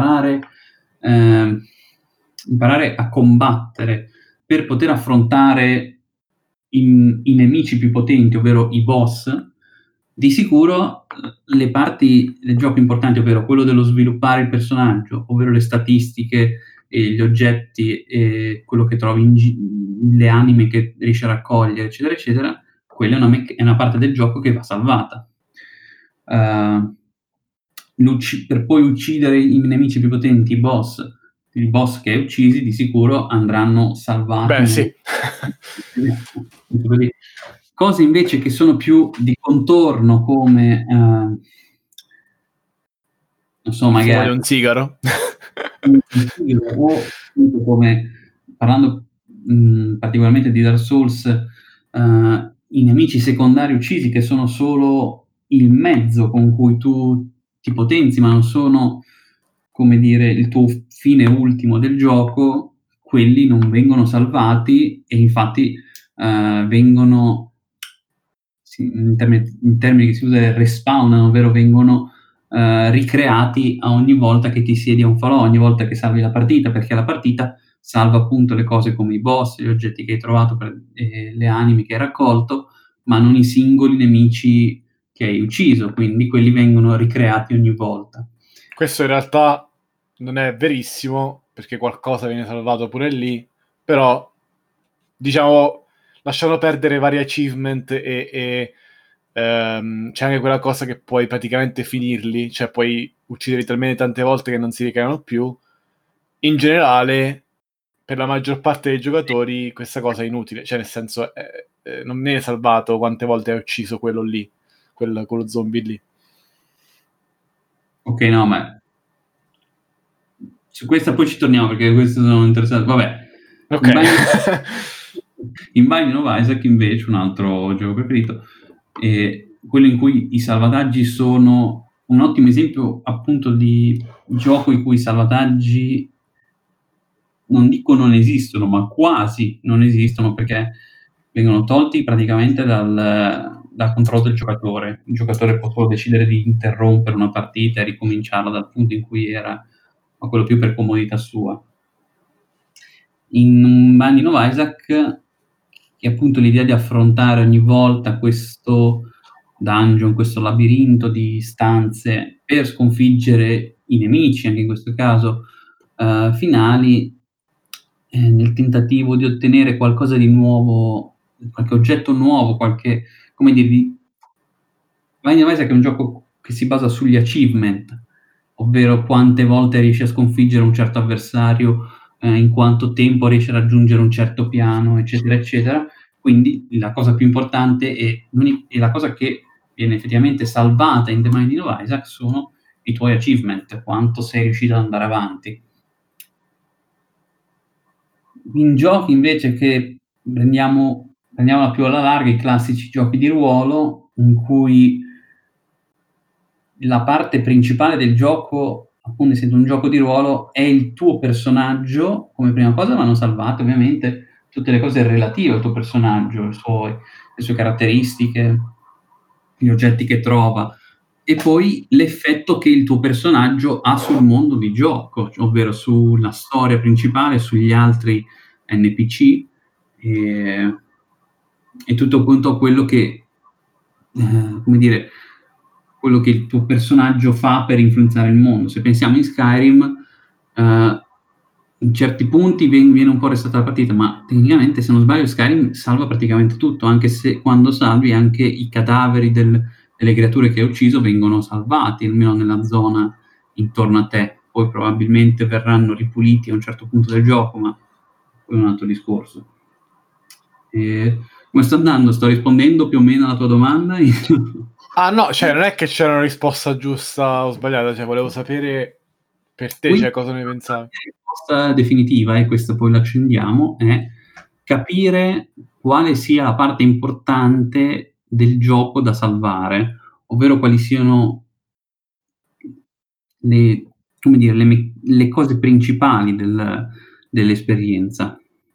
imparare a combattere per poter affrontare i nemici più potenti, ovvero i boss, di sicuro le parti del gioco importanti, ovvero quello dello sviluppare il personaggio, ovvero le statistiche e gli oggetti e quello che trovi le anime che riesci a raccogliere, eccetera, eccetera, quella è una parte del gioco che va salvata. Per poi uccidere i nemici più potenti, i boss che hai uccisi, di sicuro andranno salvati Beh, sì. cose invece che sono più di contorno, come non so, Fumo di magari un sigaro. o come parlando particolarmente di Dark Souls, i nemici secondari uccisi che sono solo il mezzo con cui tu ti potenzi, ma non sono, come dire, il tuo fine ultimo del gioco, quelli non vengono salvati e infatti vengono, in termini che si usa il respawn, ovvero vengono ricreati a ogni volta che ti siedi a un falò, ogni volta che salvi la partita, perché la partita salva appunto le cose come i boss, gli oggetti che hai trovato, le anime che hai raccolto, ma non i singoli nemici che hai ucciso, quindi quelli vengono ricreati ogni volta. Questo in realtà non è verissimo, perché qualcosa viene salvato pure lì, però, diciamo, lasciano perdere vari achievement e c'è anche quella cosa che puoi praticamente finirli, cioè puoi ucciderli talmente tante volte che non si ricreano più. In generale, per la maggior parte dei giocatori questa cosa è inutile, cioè nel senso non viene salvato quante volte hai ucciso quello lì, quello zombie lì. Ok, no, ma su questa poi ci torniamo perché questo sono interessato. Vabbè, Ok. in Binding of Isaac invece, un altro gioco preferito, è quello in cui i salvataggi sono un ottimo esempio appunto di gioco in cui i salvataggi non dico non esistono, ma quasi non esistono perché vengono tolti praticamente dal controllo del giocatore. Il giocatore può solo decidere di interrompere una partita e ricominciarla dal punto in cui era, ma quello più per comodità sua. In Binding of Isaac è appunto l'idea di affrontare ogni volta questo dungeon, questo labirinto di stanze per sconfiggere i nemici, anche in questo caso finali, nel tentativo di ottenere qualcosa di nuovo, qualche oggetto nuovo, qualche, come dirvi, Binding of Isaac è un gioco che si basa sugli achievement, ovvero quante volte riesci a sconfiggere un certo avversario, in quanto tempo riesci a raggiungere un certo piano, eccetera, eccetera. Quindi la cosa più importante e la cosa che viene effettivamente salvata in The Binding of Isaac sono i tuoi achievement, quanto sei riuscito ad andare avanti. In giochi invece che prendiamo più alla larga, i classici giochi di ruolo, in cui la parte principale del gioco, appunto essendo un gioco di ruolo, è il tuo personaggio, come prima cosa vanno salvate ovviamente tutte le cose relative al tuo personaggio, le sue caratteristiche, gli oggetti che trova, e poi l'effetto che il tuo personaggio ha sul mondo di gioco, ovvero sulla storia principale, sugli altri NPC, e, e tutto appunto quello che, come dire, quello che il tuo personaggio fa per influenzare il mondo. Se pensiamo in Skyrim, in certi punti viene un po' restata la partita, ma tecnicamente, se non sbaglio, Skyrim salva praticamente tutto, anche se quando salvi anche i cadaveri delle creature che hai ucciso vengono salvati, almeno nella zona intorno a te. Poi probabilmente verranno ripuliti a un certo punto del gioco, ma poi è un altro discorso. Come sto andando? Sto rispondendo più o meno alla tua domanda? Ah no, cioè non è che c'era una risposta giusta o sbagliata, cioè volevo sapere per te, cioè, cosa ne pensavi. La risposta definitiva, e questa poi l'accendiamo, è capire quale sia la parte importante del gioco da salvare, ovvero quali siano le, come dire, le cose principali dell'esperienza.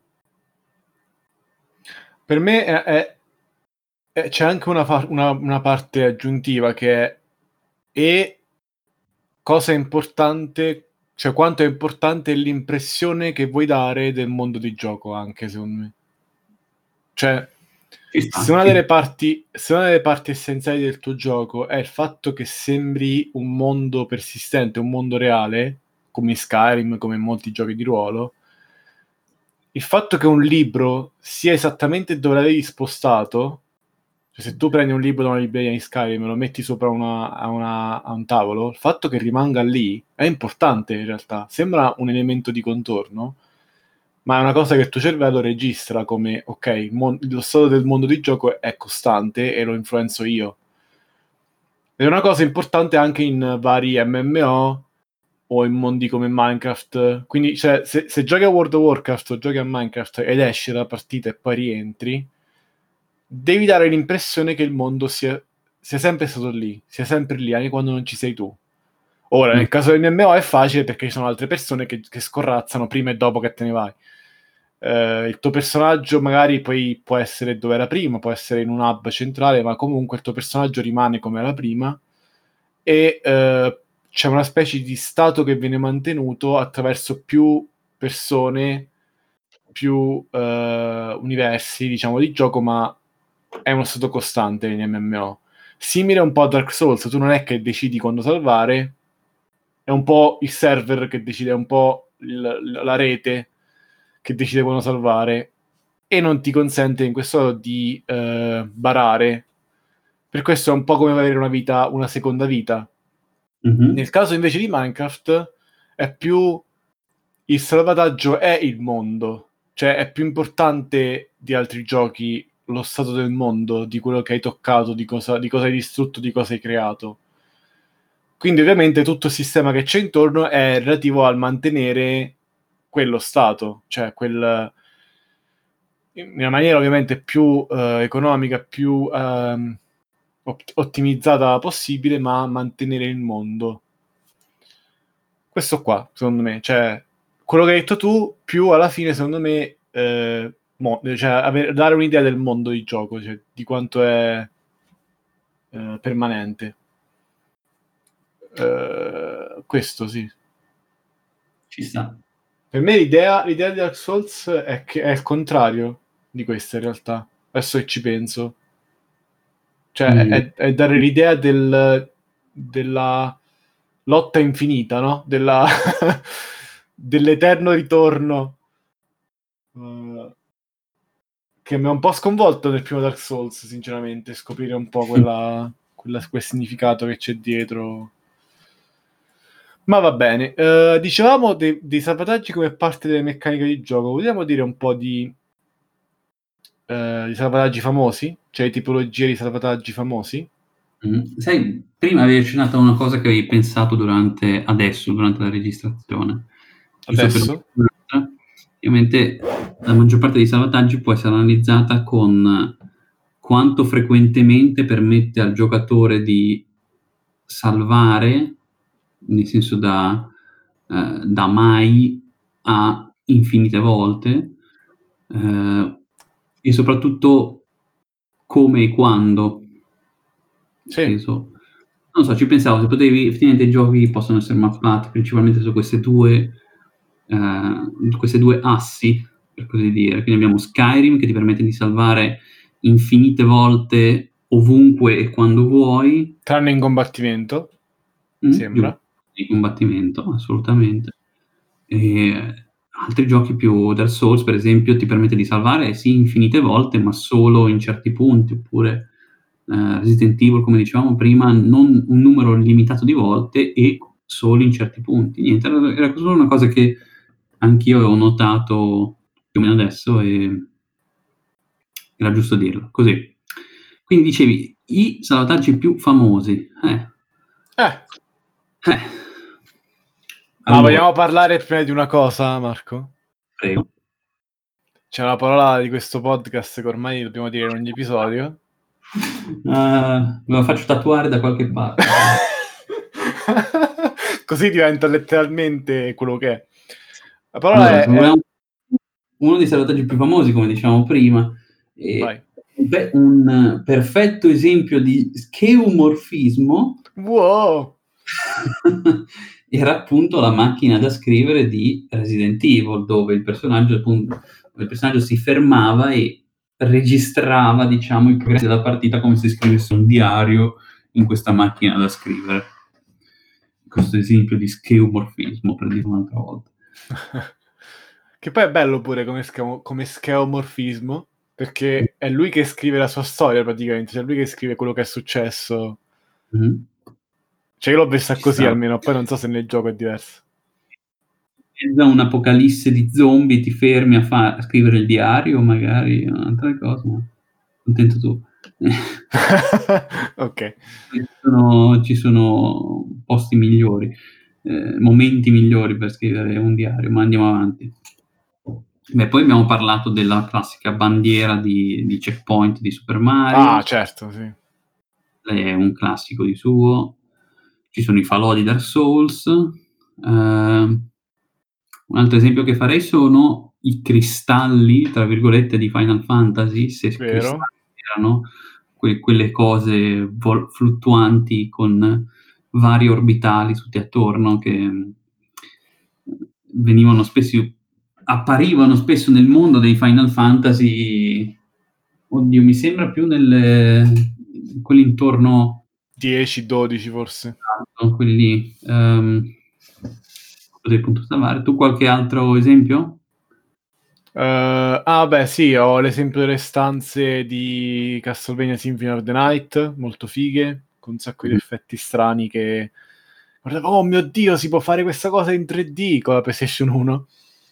Per me c'è anche una parte aggiuntiva che è e cosa è importante, cioè quanto è importante l'impressione che vuoi dare del mondo di gioco, anche secondo me. Cioè, Ci se sta, una sì. delle parti essenziali del tuo gioco è il fatto che sembri un mondo persistente, un mondo reale, come in Skyrim, come in molti giochi di ruolo, il fatto che un libro sia esattamente dove l'avevi spostato, cioè se tu prendi un libro da una libreria in Skyrim e lo metti sopra a un tavolo, il fatto che rimanga lì è importante in realtà. Sembra un elemento di contorno, ma è una cosa che il tuo cervello registra come, ok, lo stato del mondo di gioco è costante e lo influenzo io. Ed è una cosa importante anche in vari MMO o in mondi come Minecraft. Quindi, cioè, se giochi a World of Warcraft o giochi a Minecraft ed esci dalla partita e poi rientri, devi dare l'impressione che il mondo sia sempre stato lì, sia sempre lì, anche quando non ci sei tu. Ora, Mm. nel caso del MMO è facile perché ci sono altre persone che scorrazzano prima e dopo che te ne vai. Il tuo personaggio magari poi può essere dove era prima, può essere in un hub centrale, ma comunque il tuo personaggio rimane come era prima e c'è una specie di stato che viene mantenuto attraverso più persone, più universi, diciamo, di gioco, ma è uno stato costante in MMO. Simile un po' a Dark Souls, tu non è che decidi quando salvare, è un po' il server che decide, è un po' la rete che decide quando salvare, e non ti consente in questo modo di barare. Per questo è un po' come avere una seconda vita. Nel caso invece di Minecraft è più il salvataggio è il mondo, cioè è più importante di altri giochi lo stato del mondo, di quello che hai toccato, di cosa hai distrutto, di cosa hai creato. Quindi ovviamente tutto il sistema che c'è intorno è relativo al mantenere quello stato, cioè in una maniera ovviamente più economica, più ottimizzata possibile, ma mantenere il mondo. Questo qua, secondo me, cioè quello che hai detto tu, più alla fine, secondo me, cioè, dare un'idea del mondo di gioco, cioè di quanto è permanente. Questo sì. Ci sta. Per me l'idea di Dark Souls è che è il contrario di questa in realtà. Adesso che ci penso. Cioè è dare l'idea della lotta infinita, no? Dell'eterno ritorno. Che mi ha un po' sconvolto nel primo Dark Souls, sinceramente, scoprire un po' quel significato che c'è dietro. Ma va bene, dicevamo dei salvataggi come parte delle meccaniche di gioco. Vogliamo dire un po' di salvataggi famosi? Cioè tipologie di salvataggi famosi? Sai, prima avevi accennato a una cosa che avevi pensato durante la registrazione. Giusto per Adesso? ovviamente la maggior parte dei salvataggi può essere analizzata con quanto frequentemente permette al giocatore di salvare, nel senso da mai a infinite volte, e soprattutto come e quando. Nel Sì, senso, non so, ci pensavo, se potevi, effettivamente i giochi possono essere mappati principalmente su queste due assi, per così dire. Quindi abbiamo Skyrim che ti permette di salvare infinite volte ovunque e quando vuoi, tranne in combattimento, mi sembra. di combattimento, assolutamente. E altri giochi più Dark Souls, per esempio, ti permette di salvare sì infinite volte, ma solo in certi punti, oppure Resident Evil, come dicevamo prima, non un numero limitato di volte e solo in certi punti. Niente, era solo una cosa che anch'io avevo notato più o meno adesso e era giusto dirlo, così. Quindi dicevi, i salvataggi più famosi. Eh, Eh. ma Allora, vogliamo parlare prima di una cosa, Marco? prego. C'è una parola di questo podcast che ormai dobbiamo dire in ogni episodio. Me lo faccio tatuare da qualche parte. Così diventa letteralmente quello che è. La parola Allora, se è... vogliamo uno dei salvataggi più famosi, come dicevamo prima, Vai. un perfetto esempio di scheomorfismo Wow! era appunto la macchina da scrivere di Resident Evil, dove il personaggio si fermava e registrava, diciamo, i progressi della partita come se scrivesse un diario in questa macchina da scrivere. Questo esempio di scheomorfismo, per dire un'altra volta. Che poi è bello pure come scheomorfismo, perché è lui che scrive la sua storia praticamente, cioè lui che scrive quello che è successo. Mm-hmm. Cioè io l'ho vista Ci così sta. almeno, poi non so se nel gioco è diverso. Da un'apocalisse di zombie ti fermi a scrivere il diario, magari un'altra cosa, ma contento tu. Ok. Ci sono posti migliori, momenti migliori per scrivere un diario, ma andiamo avanti. Beh, poi abbiamo parlato della classica bandiera di checkpoint di Super Mario. Ah, certo, sì. È un classico di suo. Ci sono i falò di Dark Souls. Un altro esempio che farei sono i cristalli, tra virgolette, di Final Fantasy, se Vero? cristalli erano quelle cose fluttuanti con vari orbitali tutti attorno che apparivano spesso nel mondo dei Final Fantasy Oddio, mi sembra più quelli intorno 10-12 forse. quelli lì. Potrei appunto salvare. Tu qualche altro esempio? Beh, sì, ho l'esempio delle stanze di Castlevania Symphony of the Night, molto fighe, con un sacco di effetti strani che... Guardavo, oh mio Dio, si può fare questa cosa in 3D con la PlayStation 1.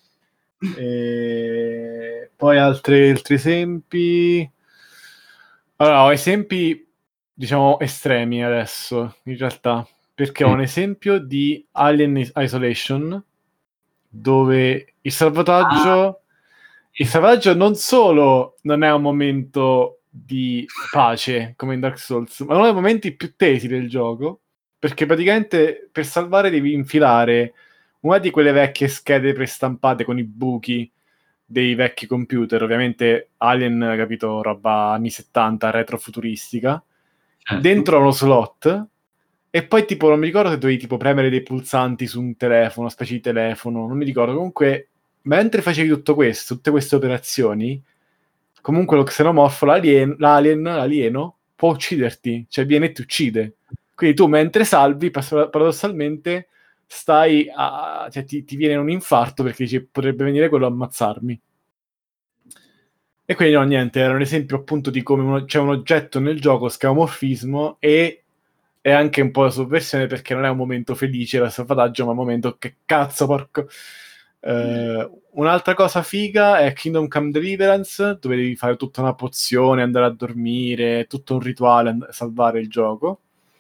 E poi altri esempi. Allora, ho esempi, diciamo, estremi adesso, in realtà, perché ho un esempio di Alien Isolation, dove Ah, il salvataggio non solo non è un momento di pace, come in Dark Souls, ma uno dei momenti più tesi del gioco, perché praticamente per salvare devi infilare una di quelle vecchie schede prestampate con i buchi dei vecchi computer, ovviamente Alien, capito, roba anni 70, retrofuturistica, certo. dentro uno slot, e poi tipo non mi ricordo se dovevi tipo premere dei pulsanti su un telefono, una specie di telefono, non mi ricordo, comunque mentre facevi tutto questo, tutte queste operazioni, comunque lo xenomorfo, l'alieno, può ucciderti, cioè viene e ti uccide. Quindi tu mentre salvi, paradossalmente, cioè ti viene un infarto perché dici potrebbe venire quello a ammazzarmi. E quindi no, niente, era un esempio appunto di come c'è un oggetto nel gioco, scamorfismo, e è anche un po' la sovversione perché non è un momento felice il salvataggio, ma un momento che cazzo, porco. Un'altra cosa figa è Kingdom Come Deliverance, dove devi fare tutta una pozione, andare a dormire, tutto un rituale, salvare il gioco.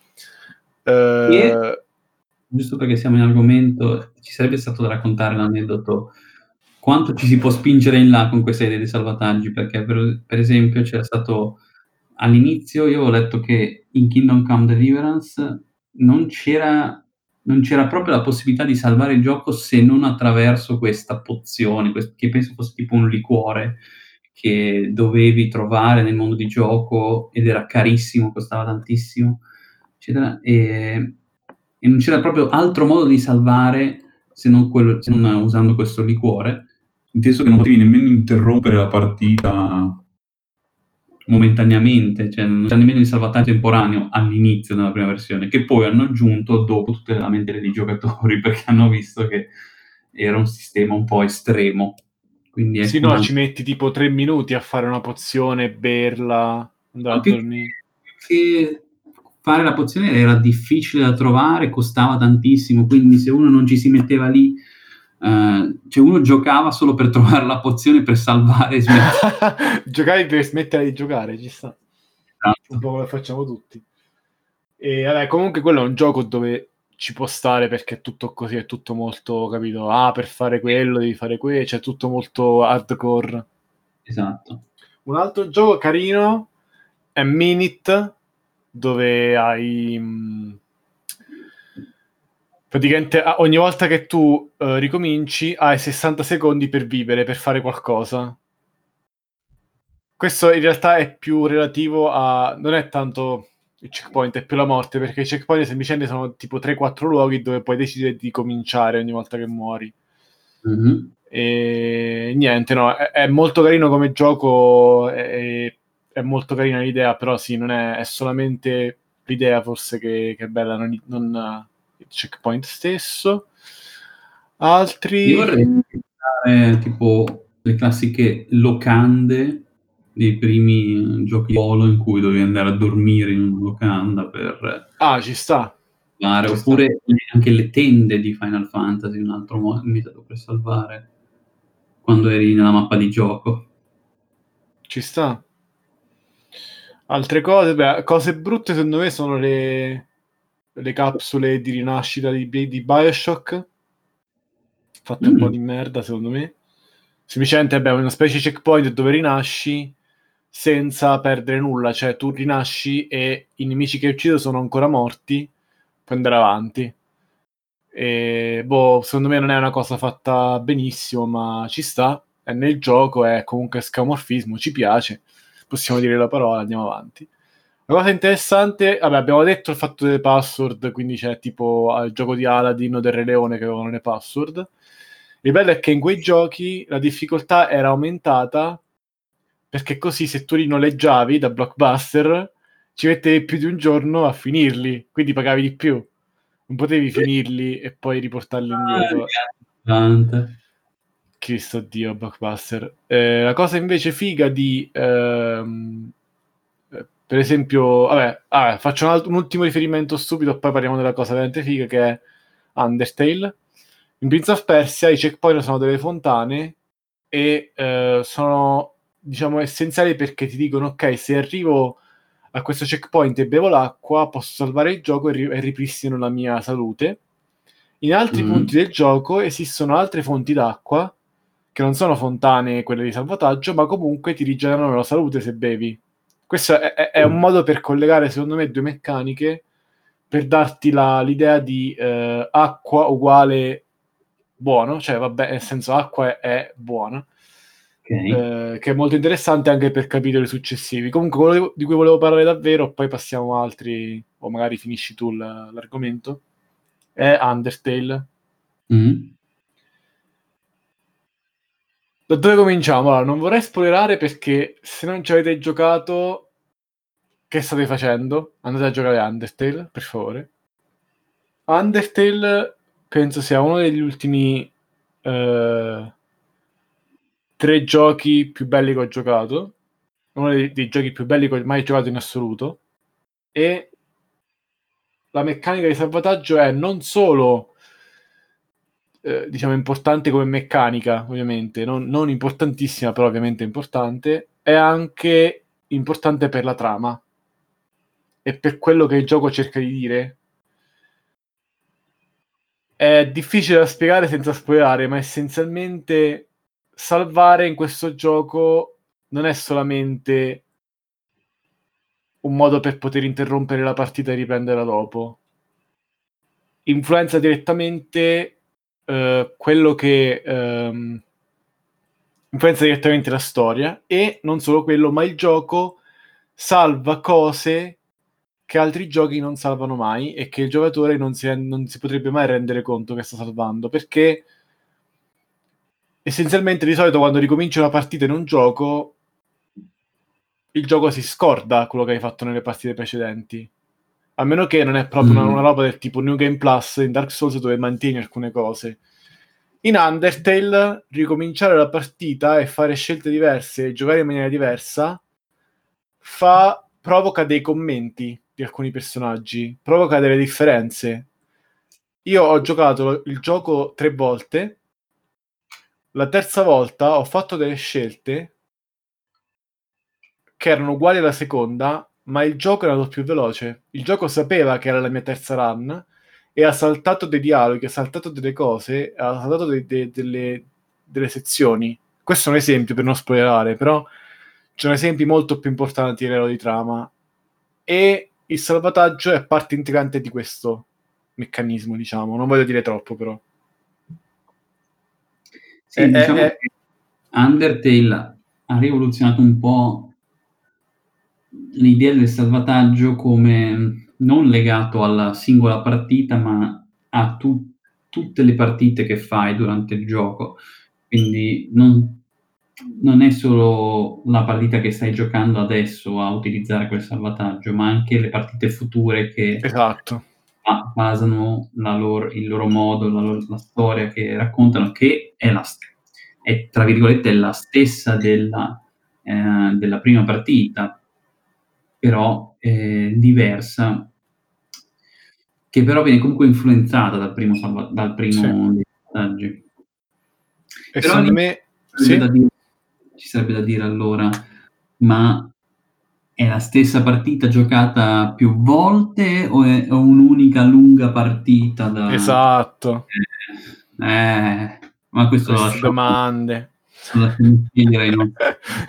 E Eh, giusto perché siamo in argomento, ci sarebbe stato da raccontare l'aneddoto quanto ci si può spingere in là con questa idea di salvataggi, perché per esempio c'era stato all'inizio, io ho letto che in Kingdom Come Deliverance non c'era proprio la possibilità di salvare il gioco se non attraverso questa pozione, che penso fosse tipo un liquore che dovevi trovare nel mondo di gioco ed era carissimo, costava tantissimo, eccetera, e non c'era proprio altro modo di salvare se non usando questo liquore, inteso che non potevi nemmeno interrompere la partita momentaneamente, cioè non c'era nemmeno il salvataggio temporaneo all'inizio della prima versione, che poi hanno aggiunto dopo tutte le lamentele dei giocatori, perché hanno visto che era un sistema un po' estremo. Quindi sì, ecco no, ci metti tipo 3 minuti a fare una pozione, berla, andare a no, dormire. che fare la pozione era difficile da trovare, costava tantissimo, quindi se uno non ci si metteva lì, cioè uno giocava solo per trovare la pozione per salvare e smettere. Giocare per smettere di giocare, ci sta. Un Esatto. po' come facciamo tutti. E vabbè, comunque quello è un gioco dove ci può stare perché è tutto così, è tutto molto, capito? Ah, per fare quello devi fare quello, cioè tutto molto hardcore. Esatto. Un altro gioco carino è Minit, dove hai praticamente ogni volta che tu ricominci hai 60 secondi per vivere, per fare qualcosa. Questo in realtà è più relativo a... non è tanto il checkpoint, è più la morte, perché i checkpoint semplicemente sono tipo 3-4 luoghi dove puoi decidere di cominciare ogni volta che muori. Mm-hmm. E niente, no, è molto carino come gioco, è molto carina l'idea, però sì, non è solamente l'idea forse che è bella, non il checkpoint stesso. Io Altri... vorrei fare tipo le classiche locande dei primi giochi di ruolo in cui dovevi andare a dormire in una locanda per Ah, ci sta, salvare, ci sta, oppure anche le tende di Final Fantasy, un altro metodo per salvare quando eri nella mappa di gioco. ci sta. Altre cose, beh, cose brutte secondo me sono le capsule di rinascita di Bioshock, fatte un po' Mm. di merda secondo me. Semplicemente abbiamo una specie di checkpoint dove rinasci senza perdere nulla, cioè tu rinasci e i nemici che uccido sono ancora morti, puoi andare avanti. E boh, secondo me non è una cosa fatta benissimo, ma ci sta, è nel gioco, è comunque scamorfismo, ci piace, possiamo dire la parola, andiamo avanti. La cosa interessante, vabbè, abbiamo detto il fatto delle password, quindi c'è tipo al gioco di Aladdin o del Re Leone che avevano le password. Il bello è che in quei giochi la difficoltà era aumentata perché così se tu li noleggiavi da Blockbuster ci mettevi più di un giorno a finirli, quindi pagavi di più. Non potevi finirli e poi riportarli indietro. Cristo Dio, Blockbuster. La cosa invece figa di... per esempio, faccio un ultimo riferimento stupido, poi parliamo della cosa veramente figa che è Undertale. In Prince of Persia i checkpoint sono delle fontane e sono, diciamo, essenziali perché ti dicono, ok, se arrivo a questo checkpoint e bevo l'acqua, posso salvare il gioco e ripristino la mia salute. In altri punti del gioco esistono altre fonti d'acqua, che non sono fontane, quelle di salvataggio, ma comunque ti rigenerano la salute se bevi. Questo è un modo per collegare, secondo me, due meccaniche, per darti l'idea di acqua uguale buono, cioè vabbè, nel senso acqua è buona. Okay. Che è molto interessante anche per capitoli successivi. Comunque, quello di cui volevo parlare davvero, poi passiamo a altri, o magari finisci tu l'argomento, è Undertale. Da dove cominciamo? Allora, non vorrei spoilerare perché se non ci avete giocato, che state facendo? Andate a giocare a Undertale, per favore. Undertale penso sia uno degli ultimi 3 giochi più belli che ho giocato, uno dei giochi più belli che ho mai giocato in assoluto, e la meccanica di salvataggio è non solo diciamo importante come meccanica, ovviamente, non importantissima, però ovviamente importante, è anche importante per la trama e per quello che il gioco cerca di dire. È difficile da spiegare senza spoilerare, ma essenzialmente salvare in questo gioco non è solamente un modo per poter interrompere la partita e riprenderla dopo. Influenza direttamente quello che influenza direttamente la storia, e non solo quello, ma il gioco salva cose che altri giochi non salvano mai e che il giocatore non si potrebbe mai rendere conto che sta salvando, perché essenzialmente di solito quando ricominci una partita in un gioco il gioco si scorda quello che hai fatto nelle partite precedenti, a meno che non è proprio una roba del tipo New Game Plus in Dark Souls dove mantieni alcune cose. In Undertale ricominciare la partita e fare scelte diverse e giocare in maniera diversa provoca dei commenti di alcuni personaggi, provoca delle differenze. Io ho giocato il gioco 3 volte, la terza volta ho fatto delle scelte che erano uguali alla seconda, ma il gioco era andato più veloce. Il gioco sapeva che era la mia terza run e ha saltato dei dialoghi, ha saltato delle cose, ha saltato delle sezioni. Questo è un esempio per non spoilerare, però ci sono esempi molto più importanti a livello di trama, e il salvataggio è parte integrante di questo meccanismo, diciamo. Non voglio dire troppo, però. Sì, diciamo che Undertale ha rivoluzionato un po' l'idea del salvataggio come non legato alla singola partita, ma a tutte le partite che fai durante il gioco. Quindi non è solo la partita che stai giocando adesso a utilizzare quel salvataggio, ma anche le partite future che Esatto. basano il loro modo, la storia che raccontano, che è tra virgolette la stessa della prima partita, però diversa, che però viene comunque influenzata dal primo dei passaggi. E Però secondo me sì? ci sarebbe da dire allora, ma è la stessa partita giocata più volte o è un'unica lunga partita da... Esatto. Ma questo lo Queste lasciamo domande. scegliere ai nostri.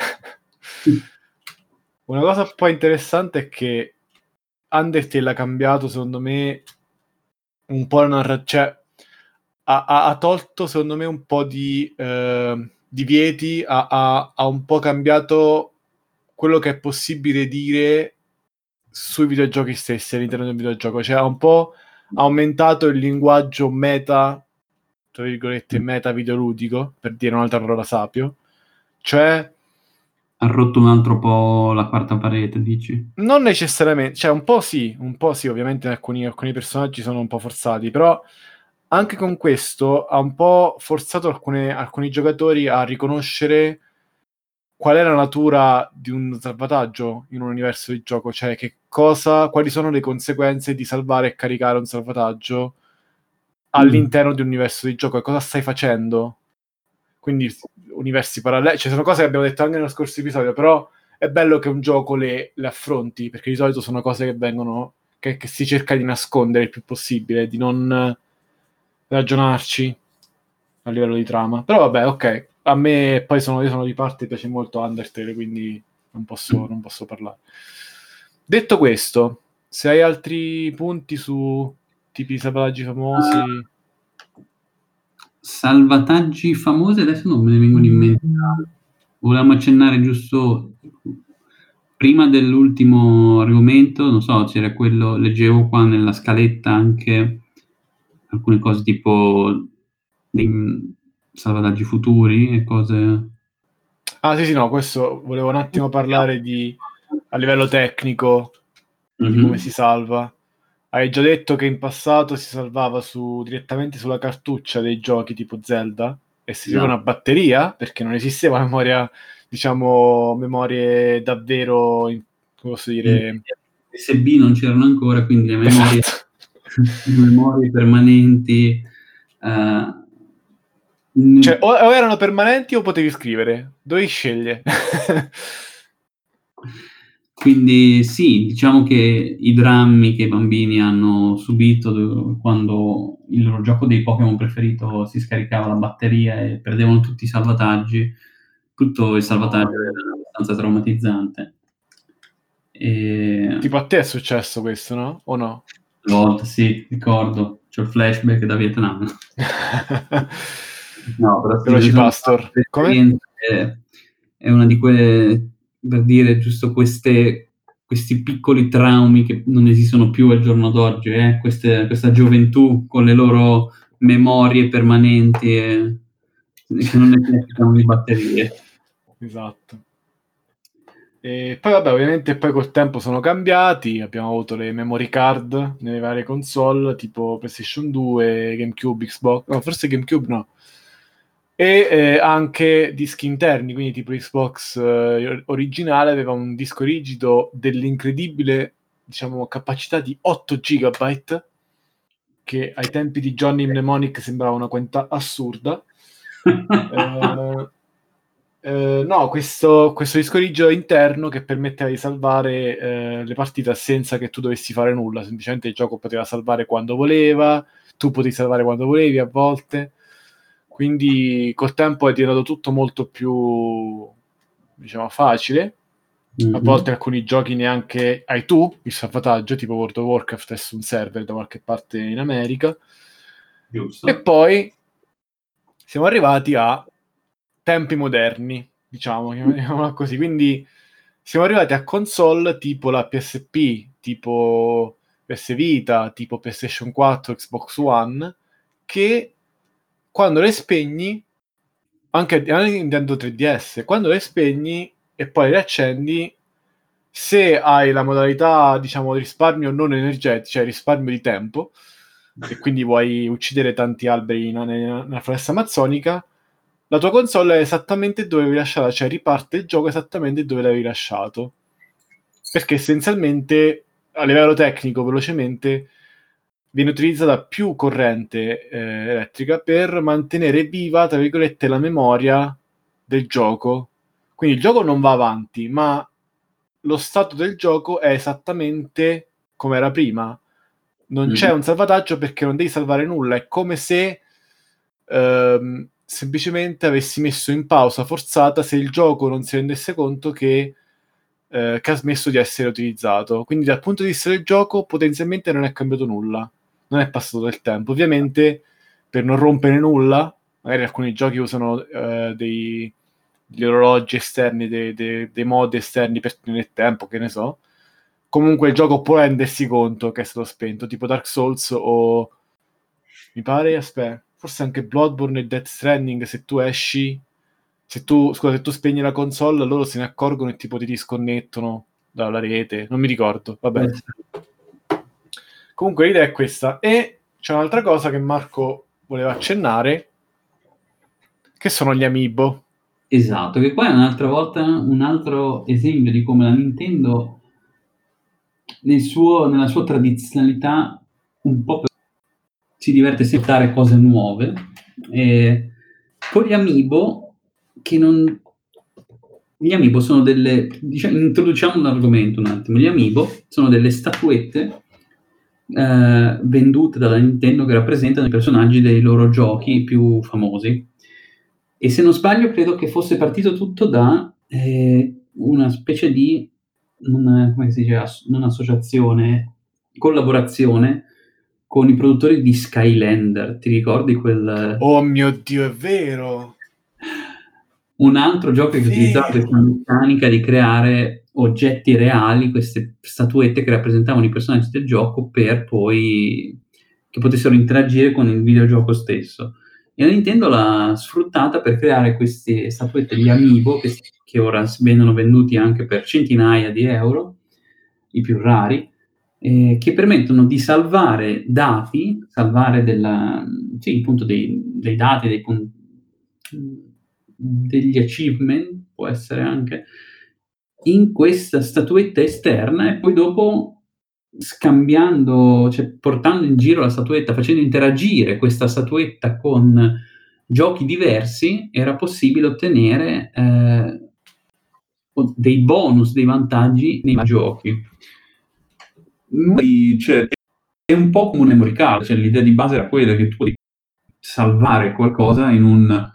Una cosa poi interessante è che Undertale ha cambiato, secondo me, un po' la narrazione, cioè ha tolto, secondo me, un po' di divieti, ha un po' cambiato quello che è possibile dire sui videogiochi stessi, all'interno del videogioco. Cioè ha un po' aumentato il linguaggio meta, tra virgolette, meta videoludico, per dire un'altra parola sapio. Cioè ha rotto un altro po' la quarta parete, dici? Non necessariamente, cioè un po' sì, ovviamente alcuni personaggi sono un po' forzati, però anche con questo ha un po' forzato alcuni giocatori a riconoscere qual è la natura di un salvataggio in un universo di gioco, cioè quali sono le conseguenze di salvare e caricare un salvataggio all'interno di un universo di gioco e cosa stai facendo. Quindi universi paralleli, ci sono cose che abbiamo detto anche nello scorso episodio, però è bello che un gioco le affronti, perché di solito sono cose che vengono, che si cerca di nascondere il più possibile, di non ragionarci a livello di trama. Però vabbè, ok, a me poi io sono di parte, piace molto Undertale, quindi non posso parlare. Detto questo, se hai altri punti su tipi di salvataggi famosi... Salvataggi famosi adesso non me ne vengono in mente. Volevamo accennare giusto prima dell'ultimo argomento, non so, c'era quello, leggevo qua nella scaletta anche alcune cose tipo dei salvataggi futuri e cose... Ah, sì, sì, no, questo volevo un attimo parlare a livello tecnico di come si Mhm. salva. Hai già detto che in passato si salvava direttamente sulla cartuccia dei giochi tipo Zelda e si aveva una Esatto. batteria perché non esisteva memoria, diciamo, memorie davvero, come posso dire, USB non c'erano ancora, quindi le memorie, esatto. le memorie permanenti. eh, Cioè, n- o erano permanenti o potevi scrivere, dovevi scegliere. quindi sì, diciamo che i drammi che i bambini hanno subito quando il loro gioco dei Pokémon preferito si scaricava la batteria e perdevano tutti i salvataggi, tutto il salvataggio No. era abbastanza traumatizzante. E Tipo a te è successo questo, no? O no? a volte sì, ricordo, c'ho il flashback da Vietnam. No, però sì, Veloci sono Pastor. Come? esperienze, è una di quelle, per dire giusto questi piccoli traumi che non esistono più al giorno d'oggi, questa gioventù con le loro memorie permanenti che non necessitano di batterie. Esatto. E poi vabbè, ovviamente poi col tempo sono cambiati, abbiamo avuto le memory card nelle varie console, tipo PlayStation 2, GameCube, Xbox, no, forse GameCube no. E anche dischi interni, quindi tipo Xbox originale aveva un disco rigido dell'incredibile, diciamo, capacità di 8 GB, che ai tempi di Johnny Mnemonic sembrava una quantità assurda. Eh, no, questo disco rigido interno che permetteva di salvare le partite senza che tu dovessi fare nulla, semplicemente il gioco poteva salvare quando voleva, tu potevi salvare quando volevi a volte, quindi col tempo è diventato tutto molto più, diciamo, facile. A volte Mhm. alcuni giochi neanche hai tu il salvataggio, tipo World of Warcraft è su un server da qualche parte in America. E Giusto. poi siamo arrivati a tempi moderni, diciamo, chiamiamola così. Quindi siamo arrivati a console tipo la PSP, tipo PS Vita, tipo PlayStation 4, Xbox One, che quando le spegni, anche Nintendo 3DS, quando le spegni e poi le accendi, se hai la modalità, diciamo, di risparmio non energetico, cioè risparmio di tempo, e quindi vuoi uccidere tanti alberi nella foresta amazzonica, la tua console è esattamente dove avevi lasciato, cioè riparte il gioco esattamente dove l'avevi lasciato. Perché essenzialmente, a livello tecnico, velocemente, viene utilizzata più corrente elettrica per mantenere viva, tra virgolette, la memoria del gioco. Quindi il gioco non va avanti, ma lo stato del gioco è esattamente come era prima. Non c'è Mhm. un salvataggio perché non devi salvare nulla. È come se semplicemente avessi messo in pausa forzata se il gioco non si rendesse conto che ha smesso di essere utilizzato. Quindi dal punto di vista del gioco potenzialmente non è cambiato nulla. Non è passato del tempo. Ovviamente per non rompere nulla, magari alcuni giochi usano degli orologi esterni, dei modi esterni per tenere il tempo, che ne so. Comunque il gioco può rendersi conto che è stato spento, tipo Dark Souls o mi pare, aspetta, forse anche Bloodborne e Death Stranding, se tu esci, se tu spegni la console, loro se ne accorgono e tipo ti disconnettono dalla rete, non mi ricordo, vabbè. Comunque l'idea è questa, e c'è un'altra cosa che Marco voleva accennare, che sono gli amiibo. Esatto, che poi è un'altra volta un altro esempio di come la Nintendo nella sua tradizionalità un po' si diverte a settare cose nuove, con gli amiibo che non... Gli amiibo sono delle... Diciamo, introduciamo l'argomento un attimo. Gli amiibo sono delle statuette vendute dalla Nintendo che rappresentano i personaggi dei loro giochi più famosi. E se non sbaglio credo che fosse partito tutto da una specie di come si dice, non associazione, collaborazione con i produttori di Skylander. Ti ricordi quel... Oh mio Dio, è vero! Un altro gioco che utilizzava Vero! questa meccanica di creare oggetti reali, queste statuette che rappresentavano i personaggi del gioco per poi che potessero interagire con il videogioco stesso. E la Nintendo l'ha sfruttata per creare queste statuette di Amiibo che ora vengono venduti anche per centinaia di euro, i più rari, che permettono di salvare dati, sì, appunto dei dati, degli achievement, può essere anche, in questa statuetta esterna e poi dopo scambiando, cioè portando in giro la statuetta, facendo interagire questa statuetta con giochi diversi, era possibile ottenere dei bonus, dei vantaggi nei giochi. Cioè, è un po' come un memory card, cioè l'idea di base era quella che tu puoi salvare qualcosa in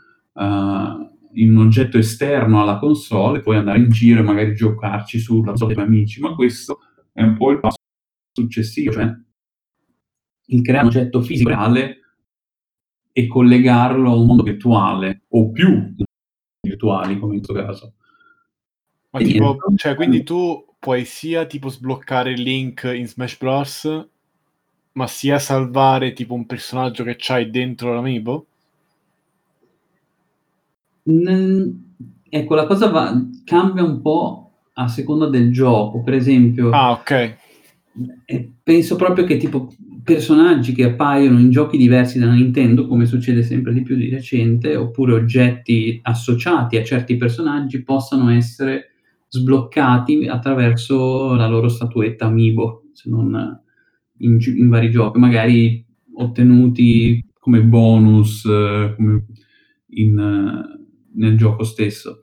un oggetto esterno alla console e poi andare in giro e magari giocarci sulla console dei tuoi amici, ma questo è un po' il passo successivo, cioè il creare un oggetto fisico reale e collegarlo a un mondo virtuale, o più virtuali come in questo caso. Ma E tipo, niente. cioè, quindi tu puoi sia tipo sbloccare Link in Smash Bros, ma sia salvare tipo un personaggio che c'hai dentro l'amiibo? Ecco, la cosa cambia un po' a seconda del gioco. Per esempio, Ah, ok. penso proprio che tipo personaggi che appaiono in giochi diversi dalla Nintendo, come succede sempre di più di recente, oppure oggetti associati a certi personaggi possano essere sbloccati attraverso la loro statuetta Amiibo, se non in vari giochi, magari ottenuti come bonus, come nel gioco stesso.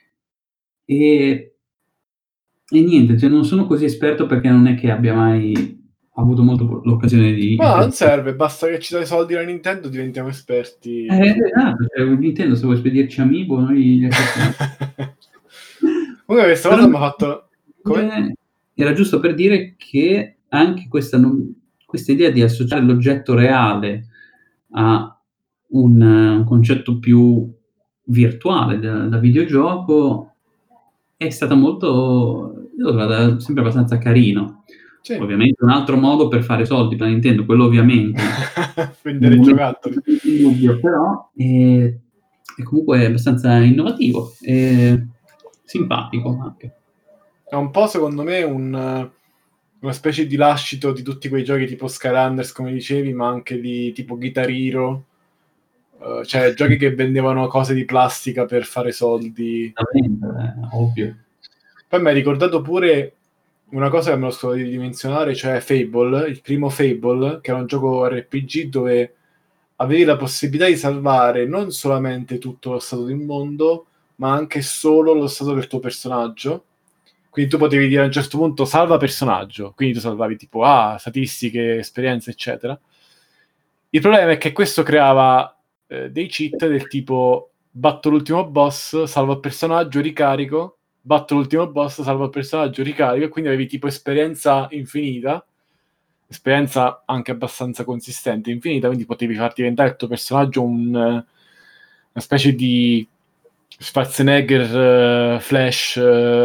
E niente, cioè non sono così esperto perché non è che abbia mai avuto molto l'occasione di Ma non interagire. serve, basta che ci dai soldi alla Nintendo, diventiamo esperti. Esatto, cioè Nintendo se vuoi spedirci Amiibo noi li accettiamo. Comunque questa Però cosa mi ha fatto... Come? era giusto per dire che anche questa idea di associare l'oggetto reale a un concetto più virtuale da videogioco è stata molto, io l'ho trovata sempre abbastanza carino. Sì. Ovviamente un altro modo per fare soldi per la Nintendo, quello ovviamente Vendere giocattoli. in dubbio, però è comunque abbastanza innovativo e simpatico anche. È un po' secondo me una specie di lascito di tutti quei giochi tipo Skylanders, come dicevi, ma anche di tipo Guitar Hero, cioè giochi che vendevano cose di plastica per fare soldi. Ovvio. Poi mi hai ricordato pure una cosa che me lo scordato di menzionare, cioè Fable, il primo Fable, che era un gioco RPG dove avevi la possibilità di salvare non solamente tutto lo stato del mondo, ma anche solo lo stato del tuo personaggio. Quindi tu potevi dire a un certo punto salva personaggio, quindi tu salvavi tipo statistiche, esperienze, eccetera. Il problema è che questo creava dei cheat del tipo batto l'ultimo boss, salvo il personaggio, ricarico, batto l'ultimo boss, salvo il personaggio, ricarico, e quindi avevi tipo esperienza infinita, esperienza anche abbastanza consistente, infinita, quindi potevi far diventare il tuo personaggio una specie di Schwarzenegger Flash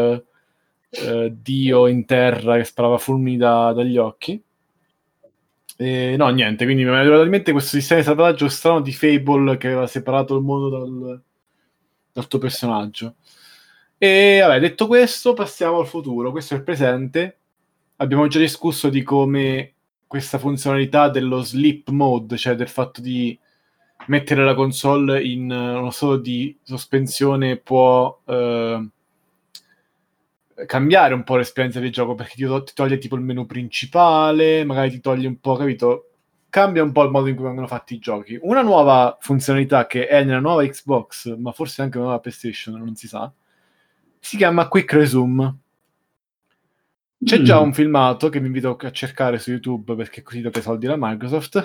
dio in terra che sparava fulmini dagli occhi. No, niente, quindi mi è venuto in mente questo sistema di salvataggio strano di Fable che aveva separato il mondo dal tuo personaggio. E vabbè, detto questo, passiamo al futuro. Questo è il presente. Abbiamo già discusso di come questa funzionalità dello sleep mode, cioè del fatto di mettere la console in uno stato di sospensione, può cambiare un po' l'esperienza di gioco, perché ti toglie tipo il menu principale, magari ti toglie un po', capito? Cambia un po' il modo in cui vengono fatti i giochi. Una nuova funzionalità che è nella nuova Xbox, ma forse anche nella nuova PlayStation, non si sa, si chiama Quick Resume. C'è già un filmato che vi invito a cercare su YouTube, perché così date soldi alla Microsoft,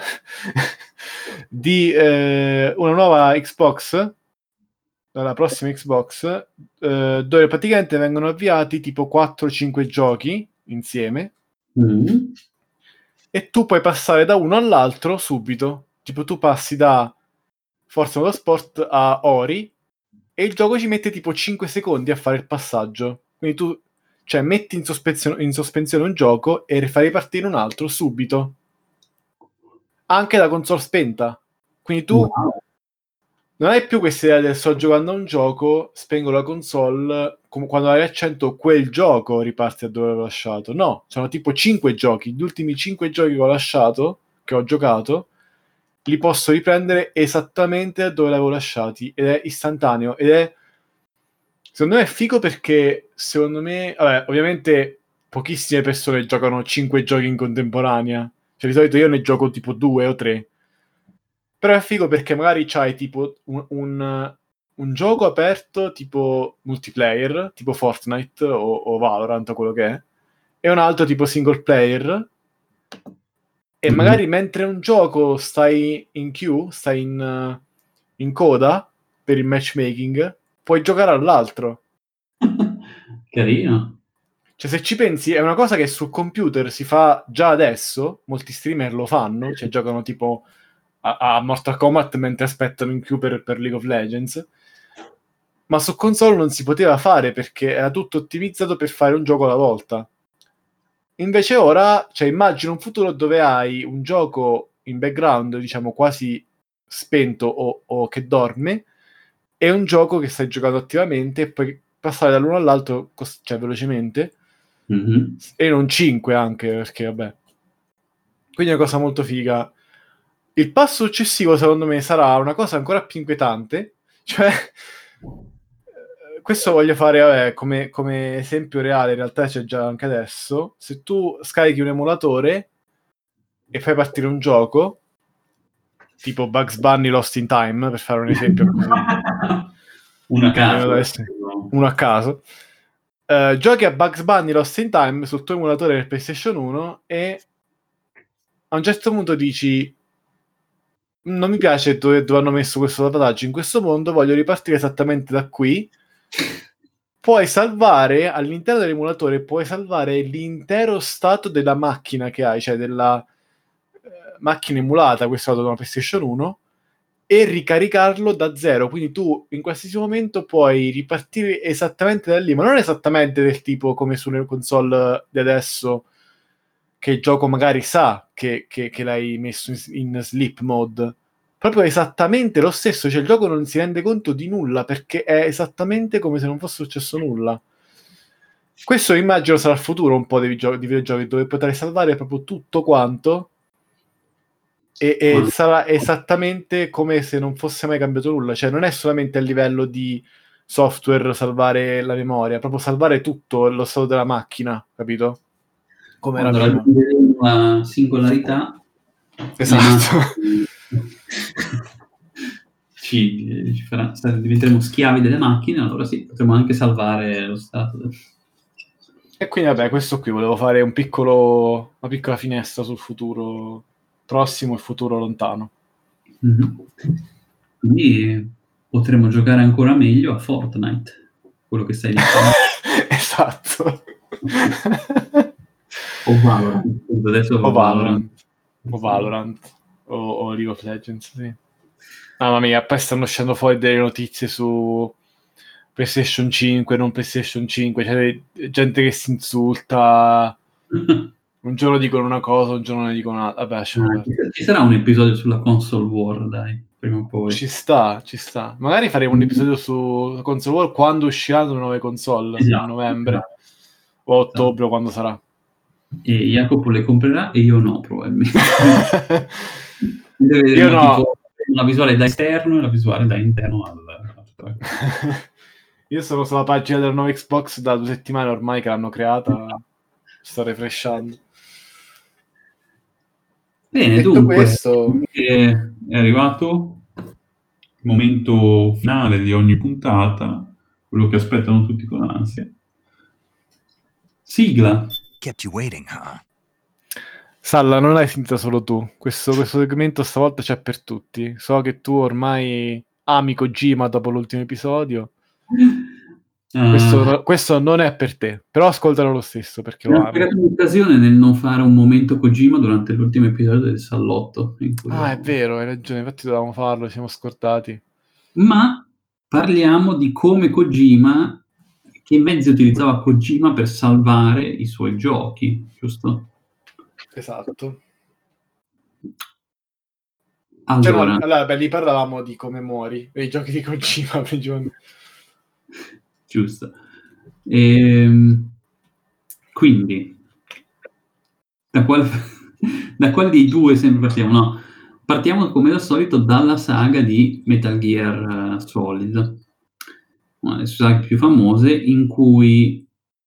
di una nuova Xbox, dalla prossima Xbox, dove praticamente vengono avviati tipo 4-5 giochi insieme e tu puoi passare da uno all'altro subito. Tipo tu passi da Forza Motorsport a Ori e il gioco ci mette tipo 5 secondi a fare il passaggio. Quindi tu, cioè, metti in sospensione un gioco e fai ripartire un altro subito. Anche la console spenta. Quindi tu non hai più questa idea del sto giocando a un gioco, spengo la console, quando hai accento quel gioco riparti da dove avevo lasciato. No, sono tipo 5 giochi. Gli ultimi 5 giochi che ho lasciato, che ho giocato, li posso riprendere esattamente da dove li avevo lasciati. Ed è istantaneo. Ed è, secondo me, è figo perché, secondo me, vabbè, ovviamente pochissime persone giocano 5 giochi in contemporanea. Cioè, di solito io ne gioco tipo 2 o 3. Però è figo perché magari c'hai tipo un gioco aperto tipo multiplayer, tipo Fortnite o Valorant o quello che è, e un altro tipo single player, e magari mentre un gioco stai in queue, stai in coda per il matchmaking, puoi giocare all'altro. Carino. Cioè, se ci pensi, è una cosa che sul computer si fa già adesso, molti streamer lo fanno, cioè giocano tipo a Mortal Kombat mentre aspettano in queue per League of Legends, ma su console non si poteva fare perché era tutto ottimizzato per fare un gioco alla volta. Invece ora, cioè immagino un futuro dove hai un gioco in background, diciamo quasi spento o che dorme, e un gioco che stai giocando attivamente e puoi passare dall'uno all'altro cioè velocemente, e non 5 anche, perché vabbè. Quindi è una cosa molto figa. Il passo successivo, secondo me, sarà una cosa ancora più inquietante, cioè questo voglio fare, vabbè, come esempio reale, in realtà c'è già anche adesso. Se tu scarichi un emulatore e fai partire un gioco, tipo Bugs Bunny Lost in Time, per fare un esempio così. Uno a caso. Uno a caso. Giochi a Bugs Bunny Lost in Time sul tuo emulatore del PlayStation 1 e a un certo punto dici: non mi piace dove hanno messo questo salvataggio in questo mondo, voglio ripartire esattamente da qui. Puoi salvare all'interno dell'emulatore, puoi salvare l'intero stato della macchina che hai, cioè della macchina emulata, questo da una PlayStation 1, e ricaricarlo da zero. Quindi tu in qualsiasi momento puoi ripartire esattamente da lì, ma non esattamente del tipo come sulle console di adesso, che il gioco magari sa che l'hai messo in sleep mode. Proprio esattamente lo stesso, cioè il gioco non si rende conto di nulla perché è esattamente come se non fosse successo nulla. Questo immagino sarà il futuro un po' di videogiochi, dove potrai salvare proprio tutto quanto e sarà esattamente come se non fosse mai cambiato nulla. Cioè non è solamente a livello di software salvare la memoria, proprio salvare tutto lo stato della macchina, capito? Come era Quando prima. raggiungeremo la singolarità, Esatto. diventeremo schiavi delle macchine, allora sì, potremo anche salvare lo stato. E quindi vabbè, questo qui volevo fare una piccola finestra sul futuro prossimo e futuro lontano. Quindi potremo giocare ancora meglio a Fortnite, quello che stai dicendo. Esatto. O Valorant, adesso O Valorant. Valorant. O League of Legends, sì. Mamma mia, poi stanno uscendo fuori delle notizie su PlayStation 5, non PlayStation 5, c'è gente che si insulta. Un giorno dicono una cosa, un giorno ne dicono un'altra. Vabbè, Ci sarà un episodio sulla console war, dai. prima o poi. Ci sta. Magari faremo un episodio su Console War quando usciranno le nuove console, a novembre o a ottobre, quando sarà. E Jacopo le comprerà e io no, probabilmente. Deve Io no. Tipo, la visuale da esterno e la visuale da interno Io sono sulla pagina del nuovo Xbox da 2 settimane ormai che l'hanno creata, sto refreshando. Bene, detto dunque, questo, è arrivato il momento finale di ogni puntata, quello che aspettano tutti con ansia. Sigla. Kept you waiting, huh? Salla, non l'hai sentita solo tu. Questo segmento stavolta c'è per tutti. So che tu ormai ami Kojima dopo l'ultimo episodio. Questo non è per te, però ascoltalo lo stesso perché lo ho ami. sprecato un'occasione nel non fare un momento Kojima durante l'ultimo episodio del Sallotto. È vero, hai ragione, infatti dovevamo farlo, ci siamo scordati. Ma parliamo di come Kojima, che mezzi utilizzava Kojima per salvare i suoi giochi, giusto? Esatto. Allora, lì parlavamo di come muori, dei giochi di Kojima, giusto. Quindi, da quale dei due sempre partiamo? No, partiamo come al solito dalla saga di Metal Gear Solid, una delle saghe più famose, in cui